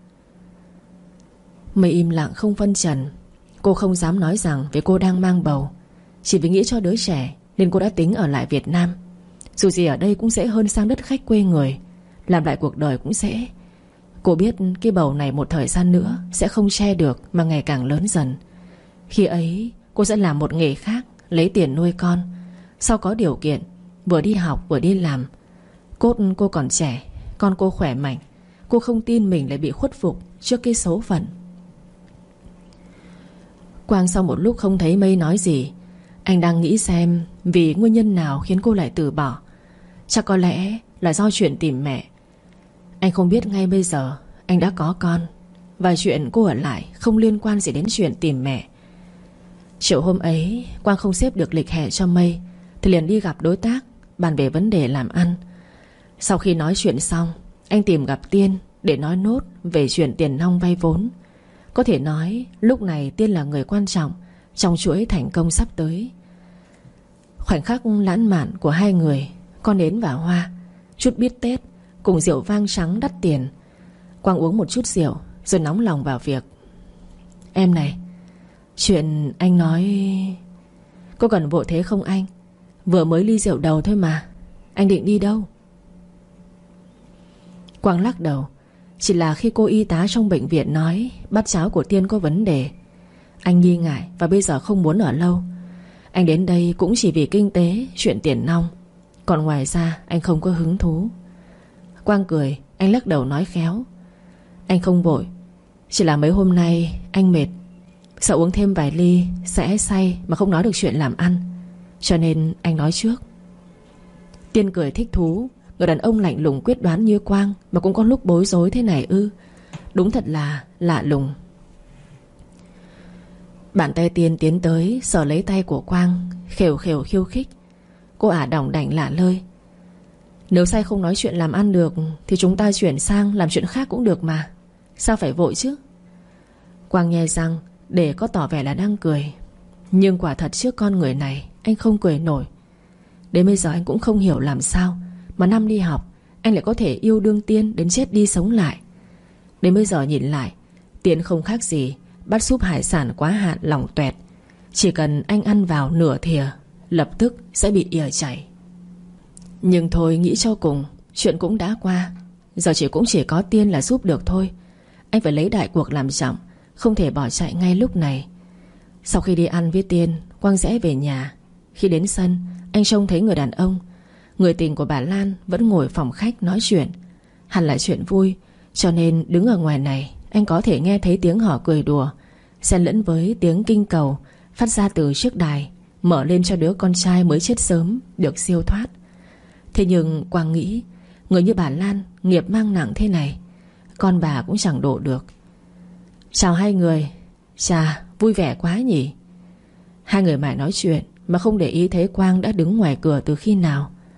Mây im lặng không phân trần. Cô không dám nói rằng vì cô đang mang bầu. Chỉ vì nghĩ cho đứa trẻ nên cô đã tính ở lại Việt Nam. Dù gì ở đây cũng sẽ hơn sang đất khách quê người. Làm lại cuộc đời cũng sẽ. Cô biết cái bầu này một thời gian nữa sẽ không che được, mà ngày càng lớn dần. Khi ấy cô sẽ làm một nghề khác, lấy tiền nuôi con. Sau có điều kiện, vừa đi học vừa đi làm. Cốt cô còn trẻ, con cô khỏe mạnh. Cô không tin mình lại bị khuất phục trước cái số phận. Quang sau một lúc không thấy Mây nói gì. Anh đang nghĩ xem vì nguyên nhân nào khiến cô lại từ bỏ. Chắc có lẽ là do chuyện tìm mẹ. Anh không biết ngay bây giờ anh đã có con, và chuyện cô ở lại không liên quan gì đến chuyện tìm mẹ. Chiều hôm ấy Quang không xếp được lịch hẹn cho Mây, thì liền đi gặp đối tác, bàn về vấn đề làm ăn. Sau khi nói chuyện xong, anh tìm gặp Tiên để nói nốt về chuyện tiền nong vay vốn. Có thể nói lúc này Tiên là người quan trọng trong chuỗi thành công sắp tới. Khoảnh khắc lãng mạn của hai người, con nến và hoa, chút bít tết cùng rượu vang trắng đắt tiền. Quang uống một chút rượu rồi nóng lòng vào việc. Em này, chuyện anh nói có cần vội thế không anh? Vừa mới ly rượu đầu thôi mà. Anh định đi đâu? Quang lắc đầu. Chỉ là khi cô y tá trong bệnh viện nói bát cháo của Tiên có vấn đề, anh nghi ngại và bây giờ không muốn ở lâu. Anh đến đây cũng chỉ vì kinh tế, chuyện tiền nong. Còn ngoài ra anh không có hứng thú. Quang cười. Anh lắc đầu nói khéo: anh không vội. Chỉ là mấy hôm nay anh mệt, sợ uống thêm vài ly sẽ say mà không nói được chuyện làm ăn, cho nên anh nói trước. Tiên cười thích thú. Người đàn ông lạnh lùng quyết đoán như Quang mà cũng có lúc bối rối thế này ư? Đúng thật là lạ lùng. Bàn tay Tiên tiến tới sờ lấy tay của Quang, khều khều khiêu khích. Cô ả đỏng đảnh lạ lơi: nếu say không nói chuyện làm ăn được thì chúng ta chuyển sang làm chuyện khác cũng được mà. Sao phải vội chứ? Quang nhe răng để có tỏ vẻ là đang cười. Nhưng quả thật trước con người này anh không cười nổi. Đến bây giờ anh cũng không hiểu làm sao mà năm đi học anh lại có thể yêu đương Tiên đến chết đi sống lại. Đến bây giờ nhìn lại, Tiên không khác gì bát súp hải sản quá hạn lỏng toẹt. Chỉ cần anh ăn vào nửa thìa lập tức sẽ bị ỉa chảy. Nhưng thôi, nghĩ cho cùng, chuyện cũng đã qua. Giờ cũng chỉ có Tiên là giúp được thôi. Anh phải lấy đại cuộc làm trọng, không thể bỏ chạy ngay lúc này. Sau khi đi ăn với Tiên, Quang rẽ về nhà. Khi đến sân, anh trông thấy người đàn ông, người tình của bà Lan, vẫn ngồi phòng khách nói chuyện. Hẳn là chuyện vui, cho nên đứng ở ngoài này anh có thể nghe thấy tiếng họ cười đùa xen lẫn với tiếng kinh cầu phát ra từ chiếc đài mở lên cho đứa con trai mới chết sớm được siêu thoát. Thế nhưng Quang nghĩ, người như bà Lan nghiệp mang nặng thế này, con bà cũng chẳng độ được. Chào hai người. Chà, vui vẻ quá nhỉ. Hai người mãi nói chuyện mà không để ý thấy Quang đã đứng ngoài cửa từ khi nào.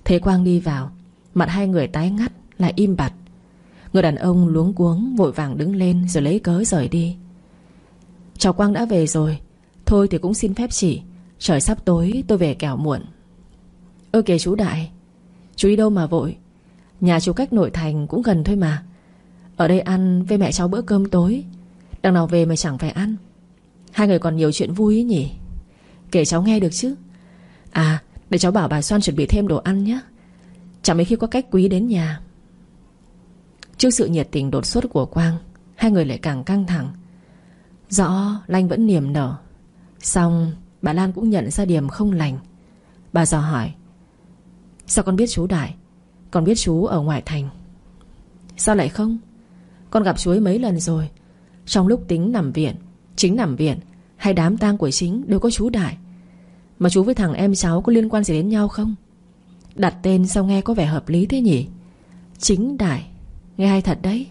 Thấy Quang đi vào, mặt hai người tái ngắt, lại im bặt. Người đàn ông luống cuống vội vàng đứng lên rồi lấy cớ rời đi. Cháu Quang đã về rồi. Thôi thì cũng xin phép chị, trời sắp tối tôi về kẻo muộn. Ơ kìa chú Đại, chú đi đâu mà vội? Nhà chú cách nội thành cũng gần thôi mà. Ở đây ăn với mẹ cháu bữa cơm tối. Đằng nào về mà chẳng phải ăn. Hai người còn nhiều chuyện vui ấy nhỉ. Kể cháu nghe được chứ. À, để cháu bảo bà Soan chuẩn bị thêm đồ ăn nhé. Chẳng mấy khi có khách quý đến nhà. Trước sự nhiệt tình đột xuất của Quang, hai người lại càng căng thẳng. Rõ Lanh vẫn niềm nở, xong bà Lan cũng nhận ra điểm không lành. Bà dò hỏi: sao con biết chú Đại? Con biết chú ở ngoại thành. Sao lại không? Con gặp chú ấy mấy lần rồi. Trong lúc Chính nằm viện hay đám tang của Chính đều có chú Đại. Mà chú với thằng em cháu có liên quan gì đến nhau không? Đặt tên sao nghe có vẻ hợp lý thế nhỉ? Chính Đại, nghe hay thật đấy.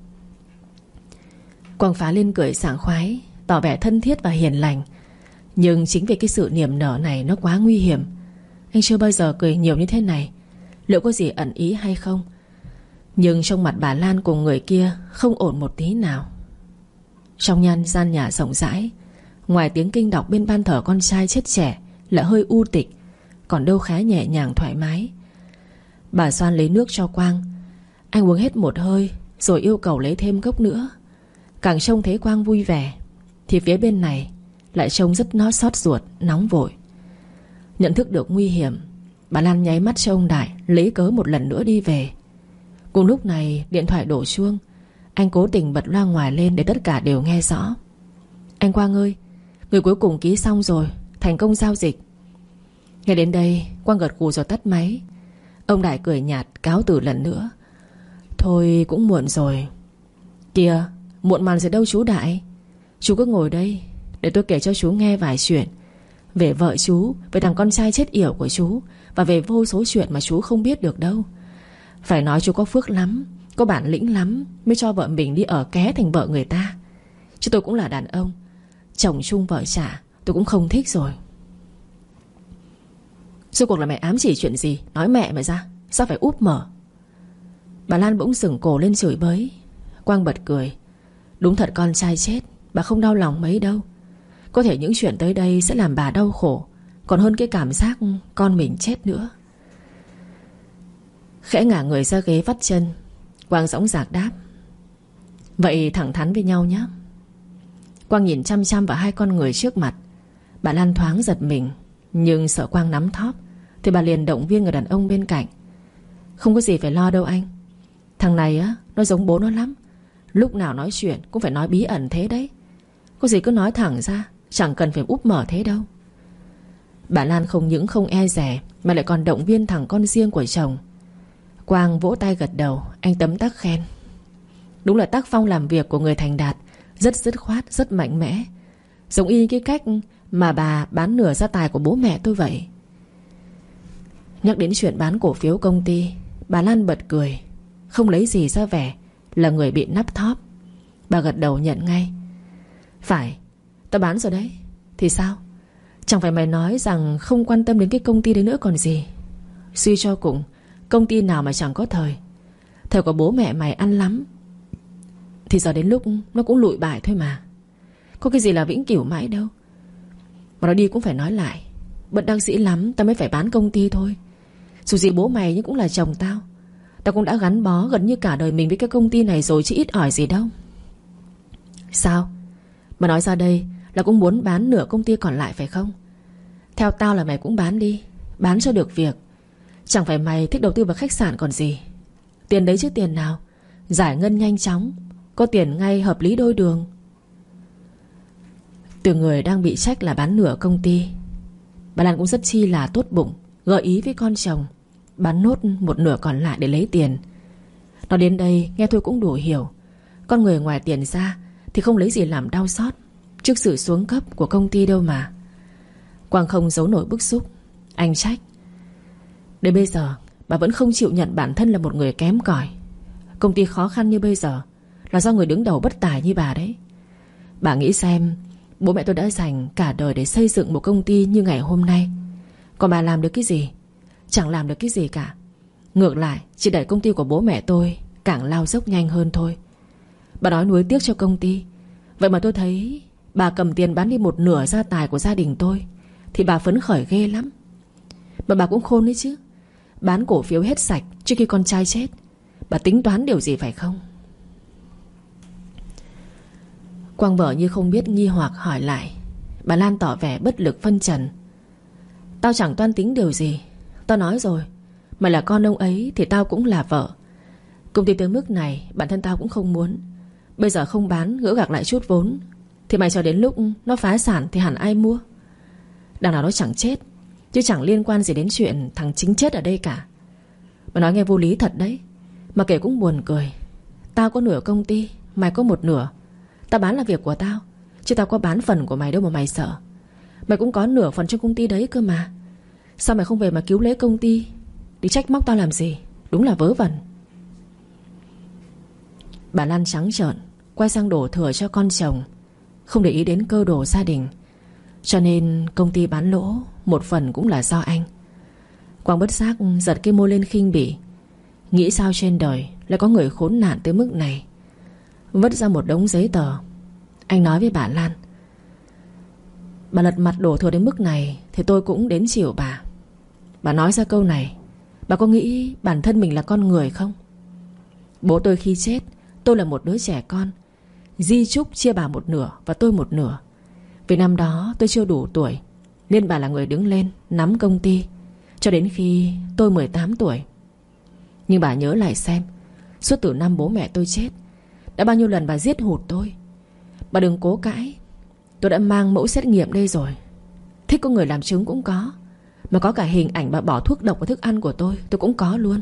Quang phá lên cười sảng khoái, tỏ vẻ thân thiết và hiền lành. Nhưng chính vì cái sự niềm nở này nó quá nguy hiểm. Anh chưa bao giờ cười nhiều như thế này. Liệu có gì ẩn ý hay không? Nhưng trong mặt bà Lan cùng người kia không ổn một tí nào. Trong gian nhà rộng rãi, ngoài tiếng kinh đọc bên ban thờ con trai chết trẻ là hơi u tịch, còn đâu khá nhẹ nhàng thoải mái. Bà Soan lấy nước cho Quang. Anh uống hết một hơi rồi yêu cầu lấy thêm cốc nữa. Càng trông thấy Quang vui vẻ thì phía bên này lại trông rất xót ruột, nóng vội. Nhận thức được nguy hiểm, bà Lan nháy mắt cho ông Đại lấy cớ một lần nữa đi về. Cùng lúc này điện thoại đổ chuông. Anh cố tình bật loa ngoài lên để tất cả đều nghe rõ. Anh Quang ơi, người cuối cùng ký xong rồi, thành công giao dịch. Nghe đến đây Quang gật gù rồi tắt máy. Ông Đại cười nhạt cáo từ lần nữa. Thôi cũng muộn rồi. Kìa, muộn màn rồi đâu chú Đại. Chú cứ ngồi đây để tôi kể cho chú nghe vài chuyện. Về vợ chú, về thằng con trai chết yểu của chú, và về vô số chuyện mà chú không biết được đâu. Phải nói chú có phước lắm, có bản lĩnh lắm mới cho vợ mình đi ở ké thành vợ người ta. Chứ tôi cũng là đàn ông, chồng chung vợ trả tôi cũng không thích rồi. Rốt cuộc là mẹ ám chỉ chuyện gì? Nói mẹ mà ra, sao phải úp mở? Bà Lan bỗng sừng cổ lên chửi bới. Quang bật cười. Đúng thật con trai chết bà không đau lòng mấy đâu. Có thể những chuyện tới đây sẽ làm bà đau khổ còn hơn cái cảm giác con mình chết nữa. Khẽ ngả người ra ghế vắt chân, Quang dõng dạc đáp: vậy thẳng thắn với nhau nhé. Quang nhìn chăm chăm vào hai con người trước mặt. Bà Lan thoáng giật mình, nhưng sợ Quang nắm thóp thì bà liền động viên người đàn ông bên cạnh: không có gì phải lo đâu anh. Thằng này á, nó giống bố nó lắm. Lúc nào nói chuyện cũng phải nói bí ẩn thế đấy. Có gì cứ nói thẳng ra, chẳng cần phải úp mở thế đâu. Bà Lan không những không e dè mà lại còn động viên thằng con riêng của chồng. Quang vỗ tay gật đầu. Anh tấm tắc khen: đúng là tác phong làm việc của người thành đạt, rất dứt khoát, rất mạnh mẽ. Giống y cái cách mà bà bán nửa gia tài của bố mẹ tôi vậy. Nhắc đến chuyện bán cổ phiếu công ty, bà Lan bật cười, không lấy gì ra vẻ là người bị nắp thóp. Bà gật đầu nhận ngay: phải, tao bán rồi đấy. Thì sao? Chẳng phải mày nói rằng không quan tâm đến cái công ty đấy nữa còn gì. Suy cho cùng, công ty nào mà chẳng có thời. Thời của bố mẹ mày ăn lắm, thì giờ đến lúc nó cũng lụi bại thôi mà. Có cái gì là vĩnh cửu mãi đâu. Mà nói đi cũng phải nói lại, bất đắc dĩ lắm tao mới phải bán công ty thôi. Dù gì bố mày nhưng cũng là chồng tao. Tao cũng đã gắn bó gần như cả đời mình với cái công ty này rồi chứ ít ỏi gì đâu. Sao? Mà nói ra đây là cũng muốn bán nửa công ty còn lại phải không? Theo tao là mày cũng bán đi, bán cho được việc. Chẳng phải mày thích đầu tư vào khách sạn còn gì. Tiền đấy chứ tiền nào. Giải ngân nhanh chóng, có tiền ngay, hợp lý đôi đường. Từ người đang bị trách là bán nửa công ty, bà Lan cũng rất chi là tốt bụng, gợi ý với con chồng bán nốt một nửa còn lại để lấy tiền. Nói đến đây nghe thôi cũng đủ hiểu. Con người ngoài tiền ra thì không lấy gì làm đau xót trước sự xuống cấp của công ty đâu mà. Quang không giấu nổi bức xúc. Anh trách: đến bây giờ bà vẫn không chịu nhận bản thân là một người kém cỏi. Công ty khó khăn như bây giờ là do người đứng đầu bất tài như bà đấy. Bà nghĩ xem, bố mẹ tôi đã dành cả đời để xây dựng một công ty như ngày hôm nay, còn bà làm được cái gì? chẳng làm được cái gì cả. Ngược lại chỉ đẩy công ty của bố mẹ tôi càng lao dốc nhanh hơn thôi. Bà nói nuối tiếc cho công ty. Vậy mà tôi thấy bà cầm tiền bán đi một nửa gia tài của gia đình tôi thì bà phấn khởi ghê lắm. Mà bà cũng khôn đấy chứ. Bán cổ phiếu hết sạch trước khi con trai chết. Bà tính toán điều gì phải không? Quang vợ như không biết nghi hoặc hỏi lại. Bà Lan tỏ vẻ bất lực phân trần. Tao chẳng toan tính điều gì. Tao nói rồi, mày là con ông ấy thì tao cũng là vợ. Công ty tới mức này bản thân tao cũng không muốn. Bây giờ không bán gỡ gạc lại chút vốn thì mày chờ đến lúc nó phá sản thì hẳn ai mua. Đằng nào nó chẳng chết, chứ chẳng liên quan gì đến chuyện thằng Chính chết ở đây cả. Mà nói nghe vô lý thật đấy. Mà kể cũng buồn cười. Tao có nửa công ty, mày có một nửa. Tao bán là việc của tao, chứ tao có bán phần của mày đâu mà mày sợ. Mày cũng có nửa phần trong công ty đấy cơ mà. Sao mày không về mà cứu lấy công ty? Đi trách móc tao làm gì? Đúng là vớ vẩn. Bà Lan trắng trợn quay sang đổ thừa cho con chồng, không để ý đến cơ đồ gia đình. Cho nên công ty bán lỗ một phần cũng là do anh. Quang bất giác giật cái môi lên khinh bỉ. Nghĩ sao trên đời lại có người khốn nạn tới mức này. Vứt ra một đống giấy tờ, anh nói với bà Lan. Bà lật mặt đổ thừa đến mức này thì tôi cũng đến chịu bà. Bà nói ra câu này, bà có nghĩ bản thân mình là con người không? Bố tôi khi chết, tôi là một đứa trẻ con. Di chúc chia bà một nửa và tôi một nửa. Vì năm đó tôi chưa đủ tuổi, nên bà là người đứng lên nắm công ty cho đến khi tôi 18 tuổi. Nhưng bà nhớ lại xem, suốt từ năm bố mẹ tôi chết, đã bao nhiêu lần bà giết hụt tôi. Bà đừng cố cãi. Tôi đã mang mẫu xét nghiệm đây rồi. Thích có người làm chứng cũng có. Mà có cả hình ảnh bà bỏ thuốc độc vào thức ăn của tôi cũng có luôn.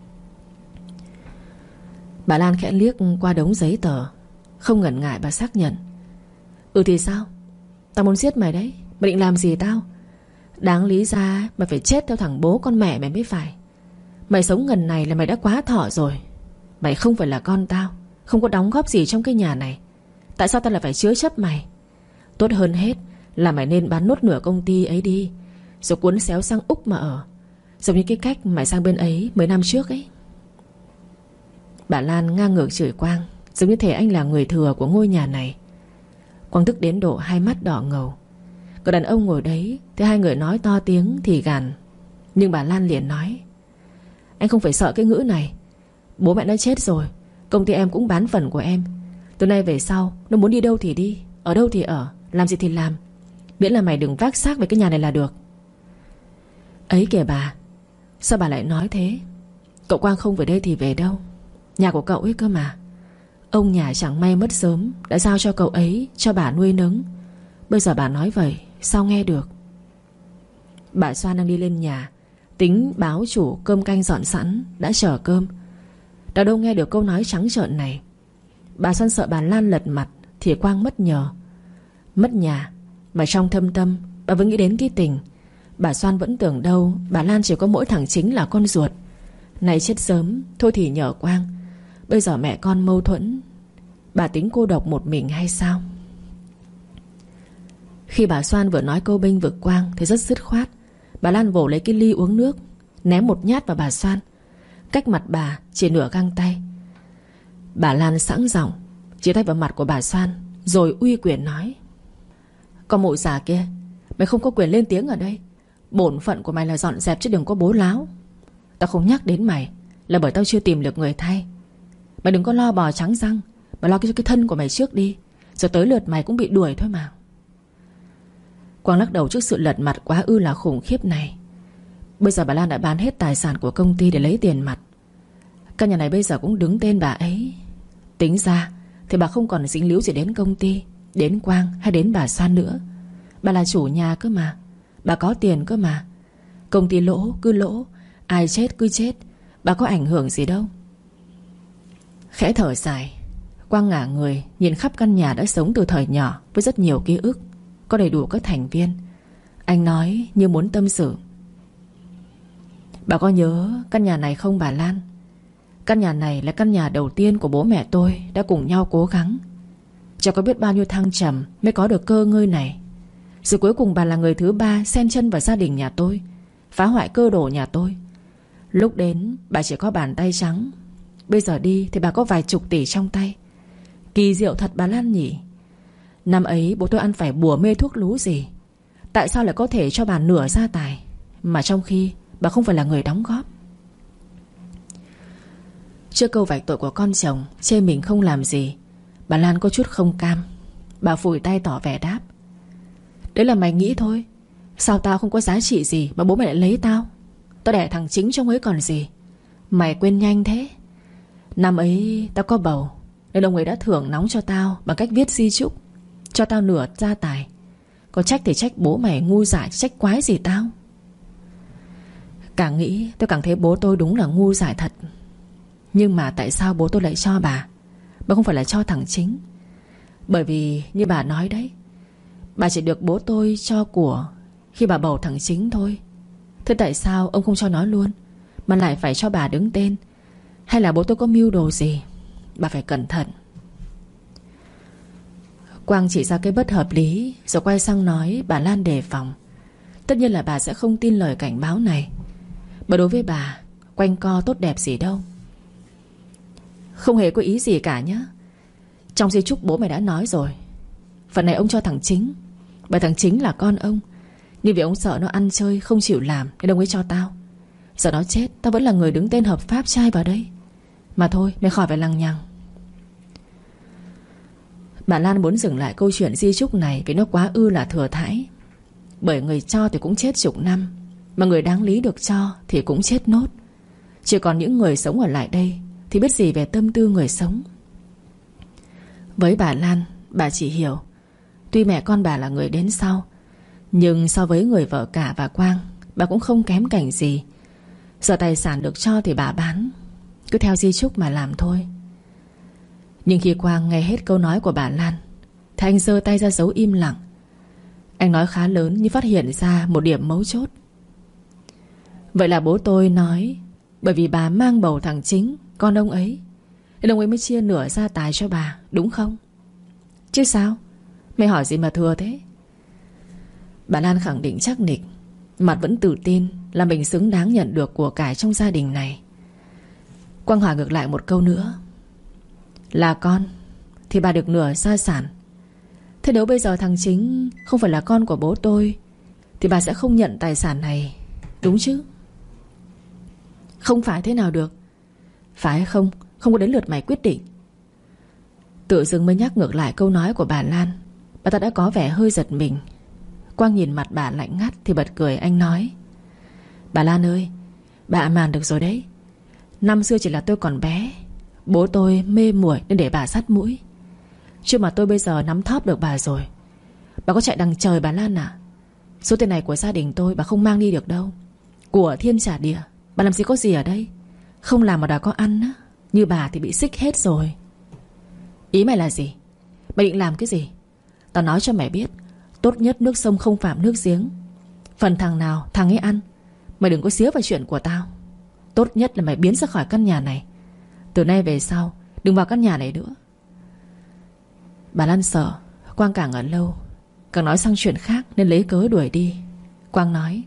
Bà Lan khẽ liếc qua đống giấy tờ, không ngần ngại bà xác nhận. Ừ thì sao? Tao muốn giết mày đấy. Mày định làm gì tao? Đáng lý ra mày phải chết theo thằng bố con mẹ mày mới phải. Mày sống ngần này là mày đã quá thọ rồi. Mày không phải là con tao, không có đóng góp gì trong cái nhà này. Tại sao tao lại phải chứa chấp mày? Tốt hơn hết là mày nên bán nốt nửa công ty ấy đi, rồi cuốn xéo sang Úc mà ở, giống như cái cách mày sang bên ấy 10 năm trước ấy. Bà Lan ngang ngược chửi Quang, giống như thể anh là người thừa của ngôi nhà này. Quang tức đến độ hai mắt đỏ ngầu. Còn đàn ông ngồi đấy thì hai người nói to tiếng thì gằn. Nhưng bà Lan liền nói. Anh không phải sợ cái ngữ này. Bố mẹ nó chết rồi, công ty em cũng bán phần của em. Từ nay về sau nó muốn đi đâu thì đi, ở đâu thì ở, làm gì thì làm, miễn là mày đừng vác xác về cái nhà này là được. Ấy kìa bà, sao bà lại nói thế? Cậu Quang không về đây thì về đâu? Nhà của cậu ấy cơ mà. Ông nhà chẳng may mất sớm, đã giao cho cậu ấy cho bà nuôi nấng. Bây giờ bà nói vậy sao nghe được? Bà Soan đang đi lên nhà, tính báo chủ cơm canh dọn sẵn, đã chờ cơm. Đã đâu nghe được câu nói trắng trợn này. Bà Soan sợ bà Lan lật mặt thì Quang mất nhờ. Mất nhà mà trong thâm tâm bà vẫn nghĩ đến cái tình. Bà Soan vẫn tưởng đâu bà Lan chỉ có mỗi thằng Chính là con ruột. Này chết sớm, thôi thì nhờ Quang. Bây giờ mẹ con mâu thuẫn, bà tính cô độc một mình hay sao? Khi bà Soan vừa nói câu bênh vực Quang thì rất dứt khoát. Bà Lan vồ lấy cái ly uống nước, ném một nhát vào bà Soan, cách mặt bà chỉ nửa găng tay. Bà Lan sẵn giọng chỉ tay vào mặt của bà Soan, rồi uy quyền nói. Con mụ già kia, mày không có quyền lên tiếng ở đây. Bổn phận của mày là dọn dẹp chứ đừng có bố láo. Tao không nhắc đến mày là bởi tao chưa tìm được người thay. Mày đừng có lo bò trắng răng, mà lo cho cái thân của mày trước đi, rồi tới lượt mày cũng bị đuổi thôi mà. Quang lắc đầu trước sự lật mặt quá ư là khủng khiếp này. Bây giờ bà Lan đã bán hết tài sản của công ty để lấy tiền mặt. Căn nhà này bây giờ cũng đứng tên bà ấy. Tính ra thì bà không còn dính líu gì đến công ty, đến Quang hay đến bà Soan nữa. Bà là chủ nhà cơ mà, bà có tiền cơ mà. Công ty lỗ cứ lỗ, ai chết cứ chết, bà có ảnh hưởng gì đâu. Khẽ thở dài, Quang ngả người nhìn khắp căn nhà đã sống từ thời nhỏ, với rất nhiều ký ức, có đầy đủ các thành viên. Anh nói như muốn tâm sự. Bà có nhớ căn nhà này không bà Lan? Căn nhà này là căn nhà đầu tiên của bố mẹ tôi đã cùng nhau cố gắng. Chẳng có biết bao nhiêu thăng trầm mới có được cơ ngơi này. Rồi cuối cùng bà là người thứ ba xen chân vào gia đình nhà tôi, phá hoại cơ đồ nhà tôi. Lúc đến bà chỉ có bàn tay trắng, bây giờ đi thì bà có vài chục tỷ trong tay. Kỳ diệu thật bà Lan nhỉ. Năm ấy bố tôi ăn phải bùa mê thuốc lú gì, tại sao lại có thể cho bà nửa gia tài, mà trong khi bà không phải là người đóng góp. Trước câu vạch tội của con chồng, chê mình không làm gì, bà Lan có chút không cam. Bà phủi tay tỏ vẻ đáp: đấy là mày nghĩ thôi. Sao tao không có giá trị gì mà bố mẹ lại lấy tao? Tao đẻ thằng chính trong ấy còn gì. Mày quên nhanh thế. Năm ấy tao có bầu, nên ông ấy đã thưởng nóng cho tao bằng cách viết di chúc, cho tao nửa gia tài. Có trách thì trách bố mày ngu dại, trách quái gì tao. Càng nghĩ tôi càng thấy bố tôi đúng là ngu dại thật. Nhưng mà tại sao bố tôi lại cho bà, mà không phải là cho thằng chính? Bởi vì như bà nói đấy, bà chỉ được bố tôi cho của khi bà bầu thằng chính thôi. Thế tại sao ông không cho nó luôn, mà lại phải cho bà đứng tên? Hay là bố tôi có mưu đồ gì? Bà phải cẩn thận. Quang chỉ ra cái bất hợp lý, rồi quay sang nói bà Lan đề phòng. Tất nhiên là bà sẽ không tin lời cảnh báo này, bởi đối với bà quanh co tốt đẹp gì đâu. Không hề có ý gì cả nhá. Trong di chúc bố mày đã nói rồi, phần này ông cho thằng chính, bởi thằng chính là con ông. Nhưng vì ông sợ nó ăn chơi không chịu làm, nên ông ấy cho tao. Giờ nó chết, tao vẫn là người đứng tên hợp pháp trai vào đây. Mà thôi, mày khỏi phải lằng nhằng. Bà Lan muốn dừng lại câu chuyện di chúc này vì nó quá ư là thừa thãi. Bởi người cho thì cũng chết chục năm, mà người đáng lý được cho thì cũng chết nốt. Chỉ còn những người sống ở lại đây thì biết gì về tâm tư người sống. Với bà Lan, bà chỉ hiểu tuy mẹ con bà là người đến sau, nhưng so với người vợ cả và Quang, bà cũng không kém cảnh gì. Giờ tài sản được cho thì bà bán, cứ theo di chúc mà làm thôi. Nhưng khi Quang nghe hết câu nói của bà Lan thì anh giơ tay ra dấu im lặng. Anh nói khá lớn nhưng phát hiện ra một điểm mấu chốt. Vậy là bố tôi nói bởi vì bà mang bầu thằng chính, con ông ấy, nên ông ấy mới chia nửa gia tài cho bà, đúng không? Chứ sao? Mày hỏi gì mà thừa thế? Bà Lan khẳng định chắc nịch, mặt vẫn tự tin là mình xứng đáng nhận được của cải trong gia đình này. Quang hỏi ngược lại một câu nữa: là con thì bà được nửa gia sản. Thế nếu bây giờ thằng chính không phải là con của bố tôi thì bà sẽ không nhận tài sản này, đúng chứ? Không phải thế nào được. Phải hay không, không có đến lượt mày quyết định. Tự dưng mới nhắc ngược lại câu nói của bà Lan, bà ta đã có vẻ hơi giật mình. Quang nhìn mặt bà lạnh ngắt thì bật cười. Anh nói: bà Lan ơi, bà màn được rồi đấy. Năm xưa chỉ là tôi còn bé, bố tôi mê muội nên để bà sắt mũi. Chứ mà tôi bây giờ nắm thóp được bà rồi. Bà có chạy đằng trời bà Lan à? Số tiền này của gia đình tôi bà không mang đi được đâu. Của thiên trả địa, bà làm gì có gì ở đây. Không làm mà đã có ăn á. Như bà thì bị xích hết rồi. Ý mày là gì? Mày định làm cái gì? Tao nói cho mày biết, tốt nhất nước sông không phạm nước giếng. Phần thằng nào thằng ấy ăn. Mày đừng có xía vào chuyện của tao. Tốt nhất là mày biến ra khỏi căn nhà này. Từ nay về sau đừng vào căn nhà này nữa. Bà Lan sợ Quang càng ở lâu càng nói sang chuyện khác nên lấy cớ đuổi đi. Quang nói: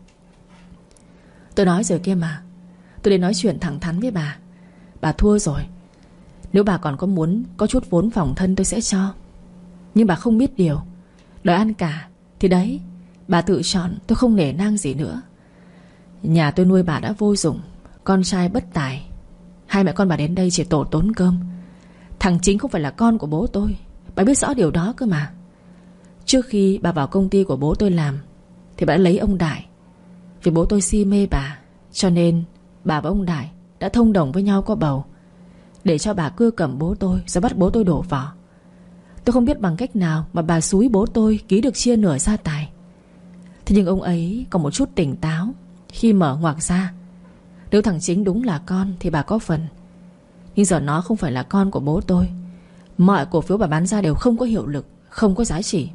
tôi nói rồi kia mà, tôi đến nói chuyện thẳng thắn với bà. Bà thua rồi. Nếu bà còn có muốn có chút vốn phòng thân tôi sẽ cho. Nhưng bà không biết điều, đòi ăn cả thì đấy, bà tự chọn, tôi không nể nang gì nữa. Nhà tôi nuôi bà đã vô dụng, con trai bất tài. Hai mẹ con bà đến đây chỉ tổ tốn cơm. Thằng chính không phải là con của bố tôi, bà biết rõ điều đó cơ mà. Trước khi bà vào công ty của bố tôi làm thì bà đã lấy ông Đại. Vì bố tôi si mê bà, cho nên bà và ông Đại đã thông đồng với nhau có bầu, để cho bà cưa cầm bố tôi, rồi bắt bố tôi đổ vỏ. Tôi không biết bằng cách nào mà bà xúi bố tôi ký được chia nửa gia tài. Thế nhưng ông ấy còn một chút tỉnh táo khi mở ngoặc ra: nếu thằng chính đúng là con thì bà có phần. Nhưng giờ nó không phải là con của bố tôi. Mọi cổ phiếu bà bán ra đều không có hiệu lực, không có giá trị.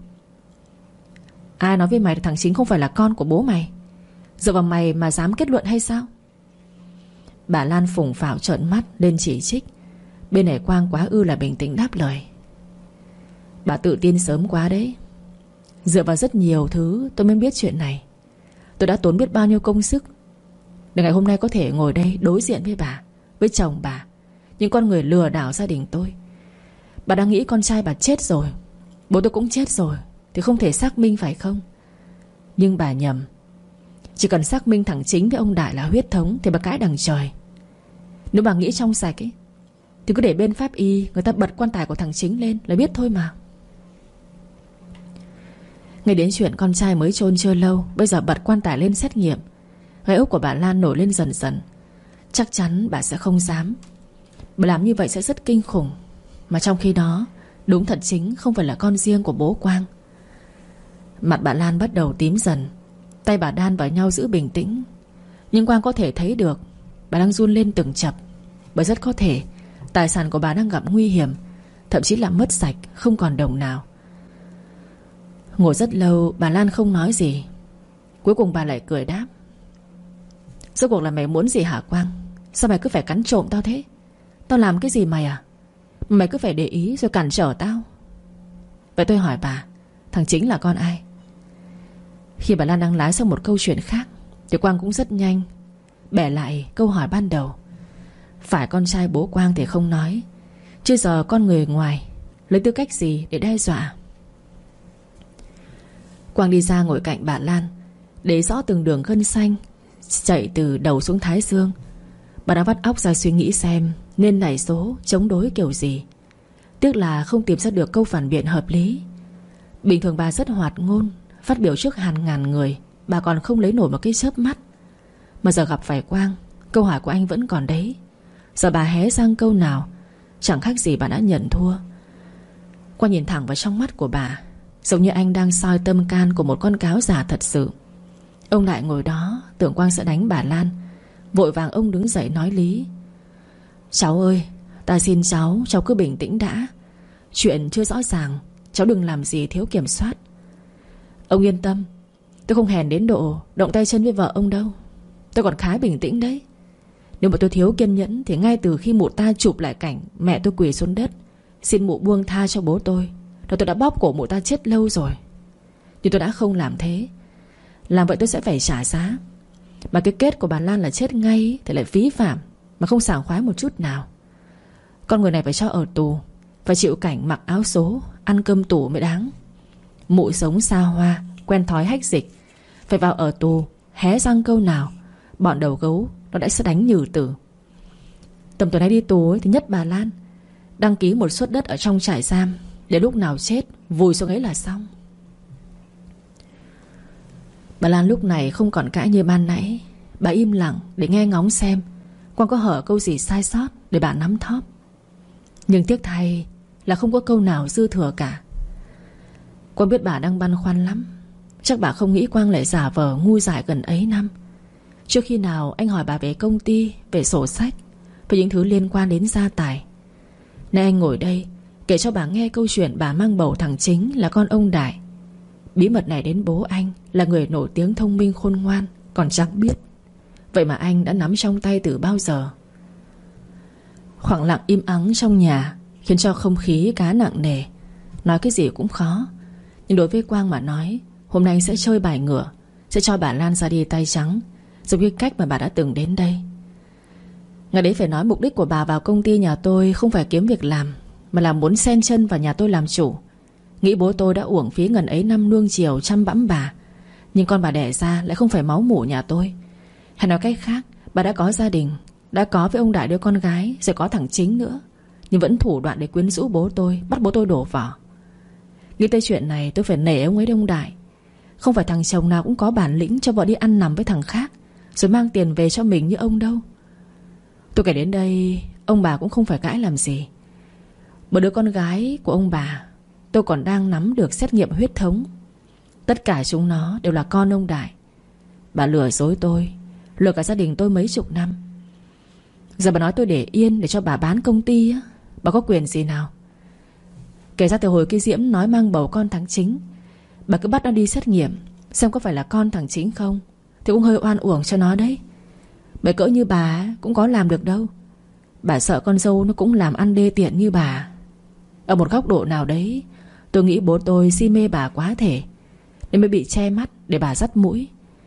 Ai nói với mày thằng chính không phải là con của bố mày? Dựa vào mày mà dám kết luận hay sao? Bà Lan phùng phào trợn mắt lên chỉ trích. Bên này Quang quá ư là bình tĩnh đáp lời: bà tự tin sớm quá đấy. Dựa vào rất nhiều thứ tôi mới biết chuyện này. Tôi đã tốn biết bao nhiêu công sức để ngày hôm nay có thể ngồi đây đối diện với bà, với chồng bà, những con người lừa đảo gia đình tôi. Bà đang nghĩ con trai bà chết rồi, bố tôi cũng chết rồi thì không thể xác minh phải không? Nhưng bà nhầm. Chỉ cần xác minh thằng Chính với ông Đại là huyết thống thì bà cãi đằng trời. Nếu bà nghĩ trong sạch ấy thì cứ để bên pháp y người ta bật quan tài của thằng Chính lên là biết thôi mà. Ngay đến chuyện con trai mới chôn chưa lâu, bây giờ bật quan tài lên xét nghiệm, gai ốc của bà Lan nổi lên dần dần. Chắc chắn bà sẽ không dám. Bà làm như vậy sẽ rất kinh khủng. Mà trong khi đó đúng thật Chính không phải là con riêng của bố Quang. Mặt bà Lan bắt đầu tím dần, tay bà đan vào nhau giữ bình tĩnh. Nhưng Quang có thể thấy được bà đang run lên từng chập. Bởi rất có thể tài sản của bà đang gặp nguy hiểm, thậm chí là mất sạch, không còn đồng nào. Ngồi rất lâu bà Lan không nói gì. Cuối cùng bà lại cười đáp: rốt cuộc là mày muốn gì hả Quang? Sao mày cứ phải cắn trộm tao thế? Tao làm cái gì mày à? Mày cứ phải để ý rồi cản trở tao. Vậy tôi hỏi bà, thằng Chính là con ai? Khi bà Lan đang lái sang một câu chuyện khác thì Quang cũng rất nhanh bẻ lại câu hỏi ban đầu. Phải con trai bố Quang thì không nói, chứ giờ con người ngoài lấy tư cách gì để đe dọa? Quang đi ra ngồi cạnh bà Lan, để rõ từng đường gân xanh chạy từ đầu xuống thái dương. Bà đang vắt óc ra suy nghĩ xem nên nảy số chống đối kiểu gì. Tiếc là không tìm ra được câu phản biện hợp lý. Bình thường bà rất hoạt ngôn, phát biểu trước hàng ngàn người bà còn không lấy nổi một cái chớp mắt. Mà giờ gặp phải Quang, câu hỏi của anh vẫn còn đấy. Giờ bà hé sang câu nào chẳng khác gì bà đã nhận thua. Quang nhìn thẳng vào trong mắt của bà, giống như anh đang soi tâm can của một con cáo già thật sự. Ông Đại ngồi đó tưởng Quang sẽ đánh bà Lan. Vội vàng ông đứng dậy nói lý: cháu ơi, ta xin cháu cứ bình tĩnh đã. Chuyện chưa rõ ràng, cháu đừng làm gì thiếu kiểm soát. Ông yên tâm, tôi không hèn đến độ động tay chân với vợ ông đâu. Tôi còn khá bình tĩnh đấy. Nếu mà tôi thiếu kiên nhẫn thì ngay từ khi mụ ta chụp lại cảnh mẹ tôi quỳ xuống đất xin mụ buông tha cho bố tôi, rồi tôi đã bóp cổ mụ ta chết lâu rồi. Nhưng tôi đã không làm thế. Làm vậy tôi sẽ phải trả giá. Mà cái kết của bà Lan là chết ngay thì lại phí phạm, mà không sảng khoái một chút nào. Con người này phải cho ở tù, phải chịu cảnh mặc áo số, ăn cơm tủ mới đáng. Mụ sống xa hoa, quen thói hách dịch, phải vào ở tù, hé răng câu nào bọn đầu gấu nó đã sẽ đánh nhừ tử. Tầm tuần này đi tù ấy, thì nhất bà Lan đăng ký một suất đất ở trong trại giam, để lúc nào chết vùi xuống ấy là xong. Bà Lan lúc này không còn cãi như ban nãy. Bà im lặng để nghe ngóng xem Quang có hở câu gì sai sót để bà nắm thóp. Nhưng tiếc thay là không có câu nào dư thừa cả. Quang biết bà đang băn khoăn lắm. Chắc bà không nghĩ Quang lại giả vờ ngu dại gần ấy năm. Trước khi nào anh hỏi bà về công ty, về sổ sách, về những thứ liên quan đến gia tài. Nay anh ngồi đây kể cho bà nghe câu chuyện bà mang bầu thằng Chính là con ông Đại. Bí mật này đến bố anh là người nổi tiếng thông minh khôn ngoan còn chẳng biết. Vậy mà anh đã nắm trong tay từ bao giờ. Khoảng lặng im ắng trong nhà khiến cho không khí cá nặng nề. Nói cái gì cũng khó. Nhưng đối với Quang mà nói, hôm nay anh sẽ chơi bài ngửa, sẽ cho bà Lan ra đi tay trắng, giống như cách mà bà đã từng đến đây. Ngày đấy phải nói mục đích của bà vào công ty nhà tôi không phải kiếm việc làm, mà là muốn xen chân vào nhà tôi làm chủ. Nghĩ bố tôi đã uổng phí ngần ấy năm nuông chiều chăm bẵm bà. Nhưng con bà đẻ ra lại không phải máu mủ nhà tôi. Hay nói cách khác, bà đã có gia đình, đã có với ông Đại đứa con gái, rồi có thằng Chính nữa, nhưng vẫn thủ đoạn để quyến rũ bố tôi, bắt bố tôi đổ vỏ. Nghĩ tới chuyện này tôi phải nể ông ấy ông Đại. Không phải thằng chồng nào cũng có bản lĩnh cho vợ đi ăn nằm với thằng khác rồi mang tiền về cho mình như ông đâu. Tôi kể đến đây ông bà cũng không phải cãi làm gì. Bởi đứa con gái của ông bà tôi còn đang nắm được xét nghiệm huyết thống. Tất cả chúng nó đều là con ông Đại. Bà lừa dối tôi, lừa cả gia đình tôi mấy chục năm. Giờ bà nói tôi để yên để cho bà bán công ty á, bà có quyền gì nào? Kể ra từ hồi cái Diễm nói mang bầu con thằng Chính, bà cứ bắt nó đi xét nghiệm xem có phải là con thằng Chính không, thì cũng hơi oan uổng cho nó đấy. Bởi cỡ như bà cũng có làm được đâu. Bà sợ con dâu nó cũng làm ăn đê tiện như bà. Ở một góc độ nào đấy, tôi nghĩ bố tôi si mê bà quá thể, nên mới bị che mắt để bà dắt mũi.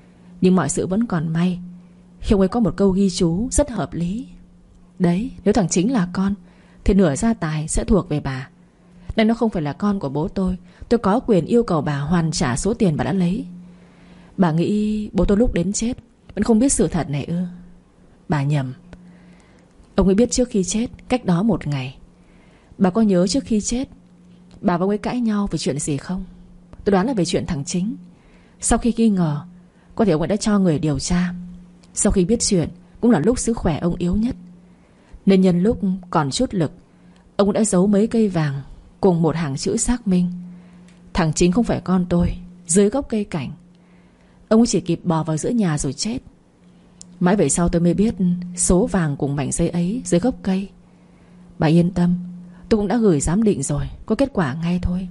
Nhưng mọi sự vẫn còn may khi ông ấy có một câu ghi chú rất hợp lý. Đấy, nếu thằng Chính là con thì nửa gia tài sẽ thuộc về bà. Nên nó không phải là con của bố tôi có quyền yêu cầu bà hoàn trả số tiền bà đã lấy. Bà nghĩ bố tôi lúc đến chết vẫn không biết sự thật này ư? Bà nhầm. Ông ấy biết trước khi chết, cách đó một ngày. Bà có nhớ trước khi chết bà và ông ấy cãi nhau về chuyện gì không? Tôi đoán là về chuyện thằng Chính. Sau khi nghi ngờ, có thể ông ấy đã cho người điều tra. Sau khi biết chuyện, cũng là lúc sức khỏe ông yếu nhất, nên nhân lúc còn chút lực, ông đã giấu mấy cây vàng cùng một hàng chữ xác minh thằng Chính không phải con tôi dưới gốc cây cảnh. Ông ấy chỉ kịp bò vào giữa nhà rồi chết. Mãi về sau tôi mới biết số vàng cùng mảnh giấy ấy dưới gốc cây. Bà yên tâm, tôi cũng đã gửi giám định rồi, có kết quả ngay thôi.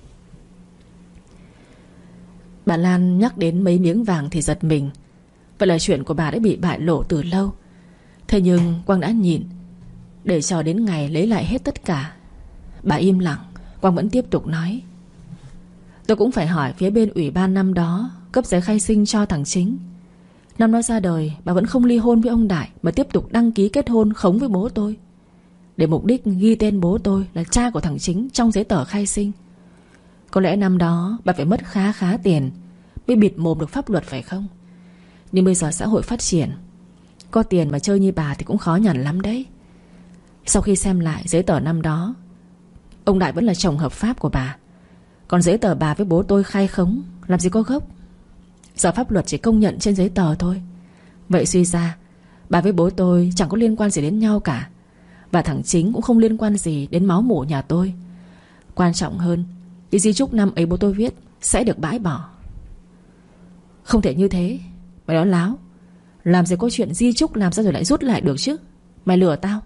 Bà Lan nhắc đến mấy miếng vàng thì giật mình. Vậy là chuyện của bà đã bị bại lộ từ lâu. Thế nhưng Quang đã nhịn để chờ đến ngày lấy lại hết tất cả. Bà im lặng. Quang vẫn tiếp tục nói: tôi cũng phải hỏi phía bên ủy ban năm đó cấp giấy khai sinh cho thằng Chính. Năm nó ra đời, bà vẫn không ly hôn với ông Đại mà tiếp tục đăng ký kết hôn khống với bố tôi, để mục đích ghi tên bố tôi là cha của thằng Chính trong giấy tờ khai sinh. Có lẽ năm đó bà phải mất khá khá tiền mới bịt mồm được pháp luật phải không? Nhưng bây giờ xã hội phát triển, có tiền mà chơi như bà thì cũng khó nhằn lắm đấy. Sau khi xem lại giấy tờ năm đó, ông Đại vẫn là chồng hợp pháp của bà. Còn giấy tờ bà với bố tôi khai khống, làm gì có gốc. Giờ pháp luật chỉ công nhận trên giấy tờ thôi. Vậy suy ra bà với bố tôi chẳng có liên quan gì đến nhau cả. Và thằng Chính cũng không liên quan gì đến máu mủ nhà tôi. Quan trọng hơn, cái di chúc năm ấy bố tôi viết sẽ được bãi bỏ. Không thể như thế. Mày nói láo. Làm gì có chuyện di chúc làm sao rồi lại rút lại được chứ? Mày lừa tao.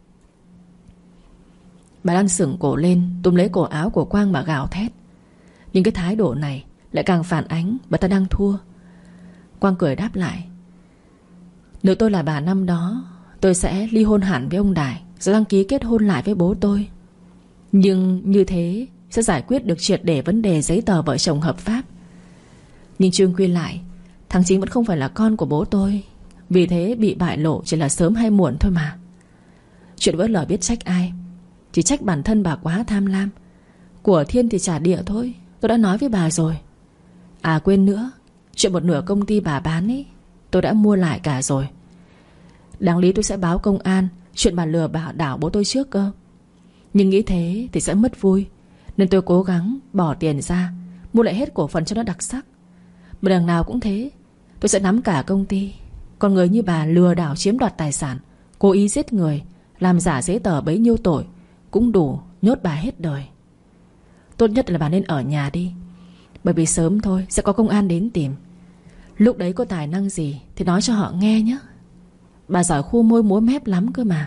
Bà Lan sững cổ lên, túm lấy cổ áo của Quang mà gào thét. Nhưng cái thái độ này lại càng phản ánh bà ta đang thua. Quang cười đáp lại: nếu tôi là bà năm đó, tôi sẽ ly hôn hẳn với ông Đại, rồi đăng ký kết hôn lại với bố tôi. Nhưng như thế sẽ giải quyết được triệt để vấn đề giấy tờ vợ chồng hợp pháp. Nhưng chung quy lại, thằng Chính vẫn không phải là con của bố tôi. Vì thế bị bại lộ chỉ là sớm hay muộn thôi mà. Chuyện vỡ lở biết trách ai? Chỉ trách bản thân bà quá tham lam. Của thiên thì trả địa thôi, tôi đã nói với bà rồi. À quên nữa, chuyện một nửa công ty bà bán ấy, tôi đã mua lại cả rồi. Đáng lý tôi sẽ báo công an chuyện bà lừa bà đảo bố tôi trước cơ. Nhưng nghĩ thế thì sẽ mất vui, nên tôi cố gắng bỏ tiền ra mua lại hết cổ phần cho nó đặc sắc. Mà đằng nào cũng thế, tôi sẽ nắm cả công ty. Còn người như bà lừa đảo chiếm đoạt tài sản, cố ý giết người, làm giả giấy tờ bấy nhiêu tội cũng đủ nhốt bà hết đời. Tốt nhất là bà nên ở nhà đi, bởi vì sớm thôi sẽ có công an đến tìm. Lúc đấy có tài năng gì thì nói cho họ nghe nhé. Bà giỏi khua môi múa mép lắm cơ mà.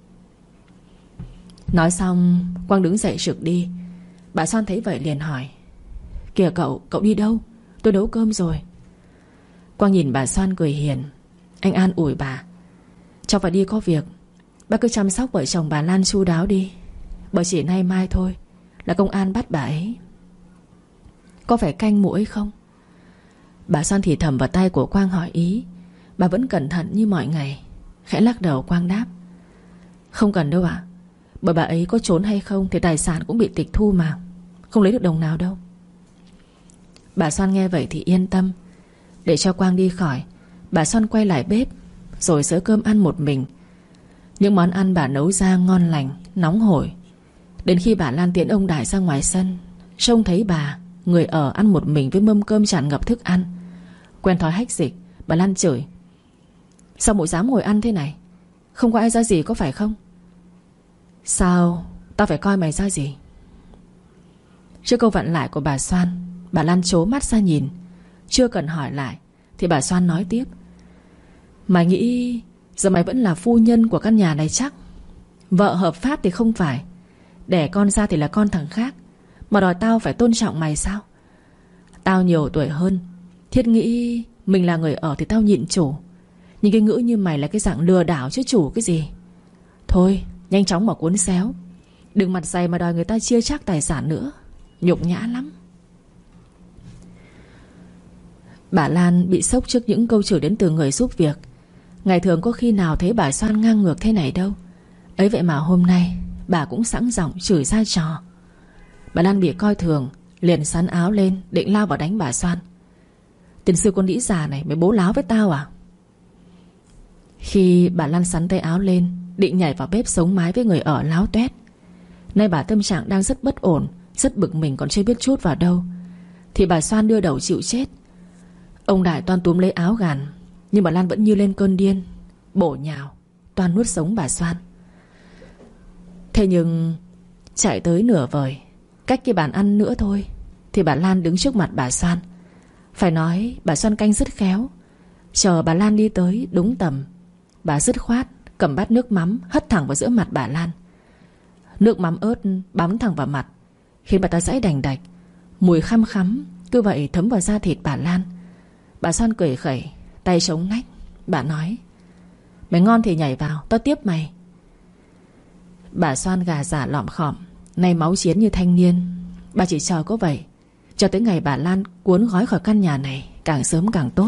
Nói xong Quang đứng dậy rực đi. Bà Soan thấy vậy liền hỏi: kìa cậu đi đâu? Tôi nấu cơm rồi. Quang nhìn bà Soan cười hiền. Anh an ủi bà: cháu phải đi có việc. Bác cứ chăm sóc vợ chồng bà Lan chu đáo đi, bởi chỉ nay mai thôi là công an bắt bà ấy. Có phải canh muỗi không? Bà Soan thì thầm vào tay của Quang hỏi ý. Bà vẫn cẩn thận như mọi ngày. Khẽ lắc đầu. Quang đáp: không cần đâu ạ. Bởi bà ấy có trốn hay không thì tài sản cũng bị tịch thu mà, không lấy được đồng nào đâu. Bà Soan nghe vậy thì yên tâm. Để cho Quang đi khỏi, bà Soan quay lại bếp rồi xới cơm ăn một mình. Những món ăn bà nấu ra ngon lành, nóng hổi. Đến khi bà Lan tiễn ông Đại ra ngoài sân, trông thấy bà người ở ăn một mình với mâm cơm tràn ngập thức ăn. Quen thói hách dịch, bà Lan chửi: sao mụ dám ngồi ăn thế này? Không có ai ra gì có phải không? Sao tao phải coi mày ra gì? Trước câu vặn lại của bà Soan, bà Lan trố mắt ra nhìn. Chưa cần hỏi lại thì bà Soan nói tiếp: mày nghĩ giờ mày vẫn là phu nhân của căn nhà này chắc? Vợ hợp pháp thì không phải, đẻ con ra thì là con thằng khác, mà đòi tao phải tôn trọng mày sao? Tao nhiều tuổi hơn, thiết nghĩ mình là người ở thì tao nhịn chủ. Nhưng cái ngữ như mày là cái dạng lừa đảo chứ chủ cái gì. Thôi nhanh chóng mà cuốn xéo, đừng mặt dày mà đòi người ta chia chác tài sản nữa, nhục nhã lắm. Bà Lan bị sốc trước những câu chửi đến từ người giúp việc. Ngày thường có khi nào thấy bà Soan ngang ngược thế này đâu. Ấy vậy mà hôm nay bà cũng sẵn giọng chửi ra trò. Bà Lan bị coi thường, liền sắn áo lên định lao vào đánh bà Soan. Tiền sư con đĩ già này, mày bố láo với tao à? Khi bà Lan sắn tay áo lên định nhảy vào bếp sống mái với người ở láo toét. Nay bà tâm trạng đang rất bất ổn, rất bực mình còn chưa biết chút vào đâu, thì bà Soan đưa đầu chịu chết. Ông Đại toan túm lấy áo gàn, nhưng bà Lan vẫn như lên cơn điên, bổ nhào toan nuốt sống bà Soan. Thế nhưng chạy tới nửa vời, cách cái bàn ăn nữa thôi, thì bà Lan đứng trước mặt bà Soan. Phải nói bà Soan canh rất khéo. Chờ bà Lan đi tới đúng tầm, bà dứt khoát cầm bát nước mắm hất thẳng vào giữa mặt bà Lan. Nước mắm ớt bắn thẳng vào mặt, khiến bà ta giãy đành đạch. Mùi khăm khắm cứ vậy thấm vào da thịt bà Lan. Bà Soan cười khẩy, tay chống nách. Bà nói: mày ngon thì nhảy vào, tao tiếp mày. Bà Soan gà giả lọm khọm, nay máu chiến như thanh niên. Bà chỉ chờ có vậy, cho tới ngày bà Lan cuốn gói khỏi căn nhà này, càng sớm càng tốt.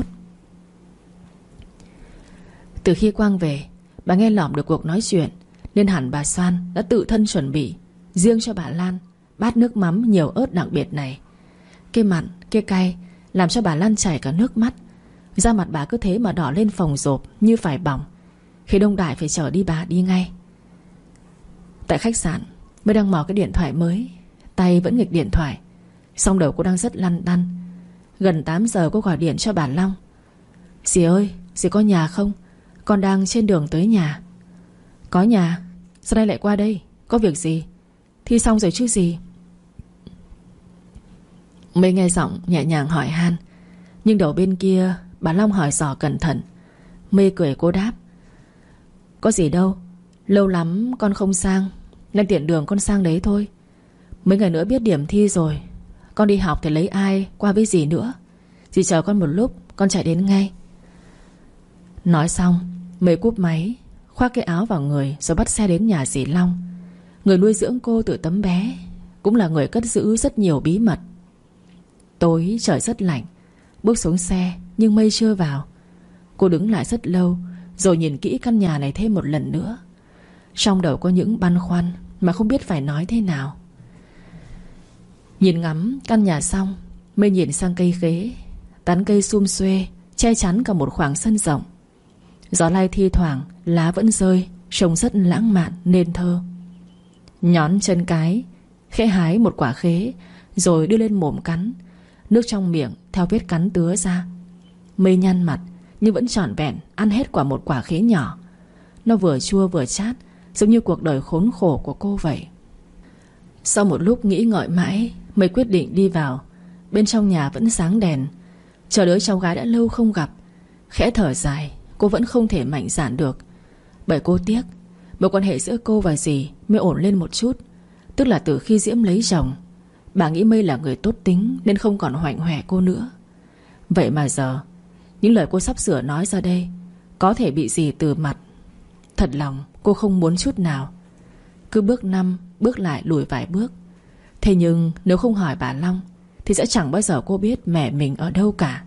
Từ khi Quang về, bà nghe lỏm được cuộc nói chuyện, nên hẳn bà Soan đã tự thân chuẩn bị riêng cho bà Lan bát nước mắm nhiều ớt đặc biệt này. Cái mặn, cái cay làm cho bà Lan chảy cả nước mắt. Da mặt bà cứ thế mà đỏ lên phồng rộp như phải bỏng. Khi Đông Đại phải chở đi bà đi ngay. Tại khách sạn, mới đang mò cái điện thoại mới, tay vẫn nghịch điện thoại, song đầu cô đang rất lăn tăn. Gần 8 giờ cô gọi điện cho bà Long: dì ơi, dì có nhà không? Con đang trên đường tới nhà. Có nhà? Sao nay lại qua đây? Có việc gì? Thi xong rồi chứ gì? Mới nghe giọng nhẹ nhàng hỏi han, nhưng đầu bên kia bà Long hỏi dò cẩn thận. Mê cười cô đáp: có gì đâu, lâu lắm con không sang, nên tiện đường con sang đấy thôi. Mấy ngày nữa biết điểm thi rồi, con đi học thì lấy ai qua với dì nữa. Dì chờ con một lúc, con chạy đến ngay. Nói xong Mê cúp máy, khoác cái áo vào người rồi bắt xe đến nhà dì Long. Người nuôi dưỡng cô từ tấm bé, cũng là người cất giữ rất nhiều bí mật. Tối trời rất lạnh, bước xuống xe nhưng Mây chưa vào. Cô đứng lại rất lâu, rồi nhìn kỹ căn nhà này thêm một lần nữa. Trong đầu có những băn khoăn mà không biết phải nói thế nào. Nhìn ngắm căn nhà xong, Mây nhìn sang cây khế. Tán cây sum xuê che chắn cả một khoảng sân rộng. Gió lay thi thoảng, lá vẫn rơi, trông rất lãng mạn nên thơ. Nhón chân cái, khẽ hái một quả khế, rồi đưa lên mồm cắn. Nước trong miệng theo vết cắn tứa ra. Mây nhăn mặt, nhưng vẫn trọn vẹn ăn hết một quả khế nhỏ. Nó vừa chua vừa chát, giống như cuộc đời khốn khổ của cô vậy. Sau một lúc nghĩ ngợi mãi, Mây quyết định đi vào. Bên trong nhà vẫn sáng đèn. Chờ đứa cháu gái đã lâu không gặp. Khẽ thở dài, cô vẫn không thể mạnh dạn được. Bởi cô tiếc mối quan hệ giữa cô và dì mới ổn lên một chút. Tức là từ khi Diễm lấy chồng, bà nghĩ Mây là người tốt tính nên không còn hoạnh hoẹ cô nữa. Vậy mà giờ những lời cô sắp sửa nói ra đây có thể bị dì từ mặt. Thật lòng cô không muốn chút nào. Cứ bước năm bước lại lùi vài bước. Thế nhưng nếu không hỏi bà Long thì sẽ chẳng bao giờ cô biết mẹ mình ở đâu cả.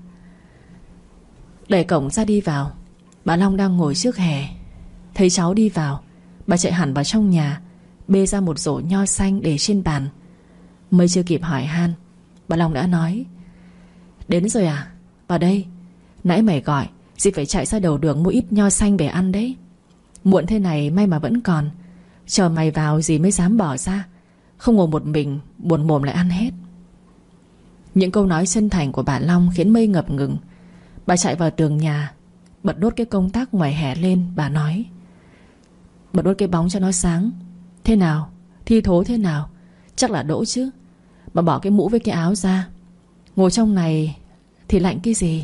Đẩy cổng ra đi vào, bà Long đang ngồi trước hè. Thấy cháu đi vào, bà chạy hẳn vào trong nhà, bê ra một rổ nho xanh để trên bàn. Mới chưa kịp hỏi han, bà Long đã nói: đến rồi à? Vào đây. Nãy mày gọi, dì phải chạy ra đầu đường mua ít nho xanh về ăn đấy. Muộn thế này may mà vẫn còn. Chờ mày vào dì mới dám bỏ ra, không ngồi một mình buồn mồm lại ăn hết. Những câu nói chân thành của bà Long khiến Mây ngập ngừng. Bà chạy vào tường nhà, bật đốt cái công tắc ngoài hè lên. Bà nói: bật đốt cái bóng cho nó sáng. Thế nào? Thi thố thế nào? Chắc là đỗ chứ. Bà bỏ cái mũ với cái áo ra. Ngồi trong này thì lạnh cái gì?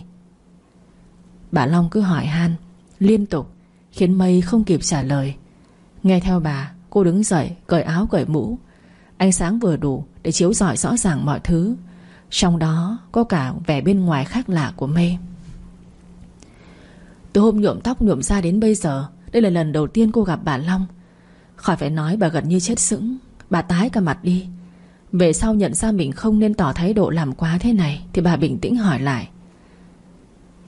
Bà Long cứ hỏi han liên tục, khiến Mây không kịp trả lời. Nghe theo bà, cô đứng dậy cởi áo cởi mũ. Ánh sáng vừa đủ để chiếu rọi rõ ràng mọi thứ, trong đó có cả vẻ bên ngoài khác lạ của Mây. Từ hôm nhuộm tóc nhuộm da đến bây giờ, đây là lần đầu tiên cô gặp bà Long. Khỏi phải nói, bà gần như chết sững. Bà tái cả mặt đi. Về sau nhận ra mình không nên tỏ thái độ làm quá thế này, thì bà bình tĩnh hỏi lại: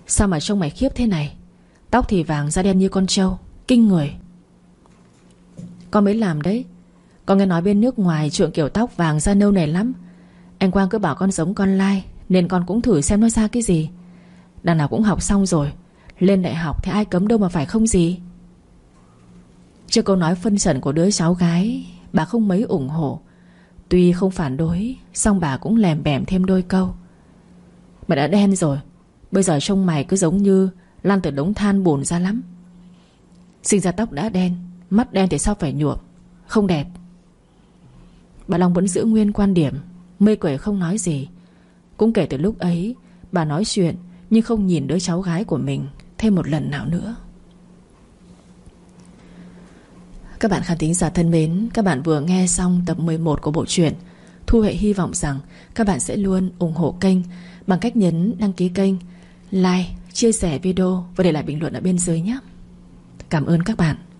Sao mà trông mày khiếp thế này? Tóc thì vàng da đen như con trâu, kinh người. Con mới làm đấy. Con nghe nói bên nước ngoài chuộng kiểu tóc vàng da nâu này lắm. Anh Quang cứ bảo con giống con Lai, nên con cũng thử xem nó ra cái gì. Đằng nào cũng học xong rồi, lên đại học thì ai cấm đâu mà phải không gì. Trước câu nói phân trần của đứa cháu gái, bà không mấy ủng hộ. Tuy không phản đối, song bà cũng lèm bèm thêm đôi câu. Mày đã đen rồi, bây giờ trông mày cứ giống như lăn từ đống than bùn ra lắm. Sinh ra tóc đã đen, mắt đen thì sao phải nhuộm, không đẹp. Bà Long vẫn giữ nguyên quan điểm, mê quẩy không nói gì. Cũng kể từ lúc ấy, bà nói chuyện nhưng không nhìn đứa cháu gái của mình thêm một lần nào nữa. Các bạn khán thính giả thân mến, các bạn vừa nghe xong tập 11 của bộ truyện. Thu Hệ hy vọng rằng các bạn sẽ luôn ủng hộ kênh bằng cách nhấn đăng ký kênh, like, chia sẻ video và để lại bình luận ở bên dưới nhé. Cảm ơn các bạn.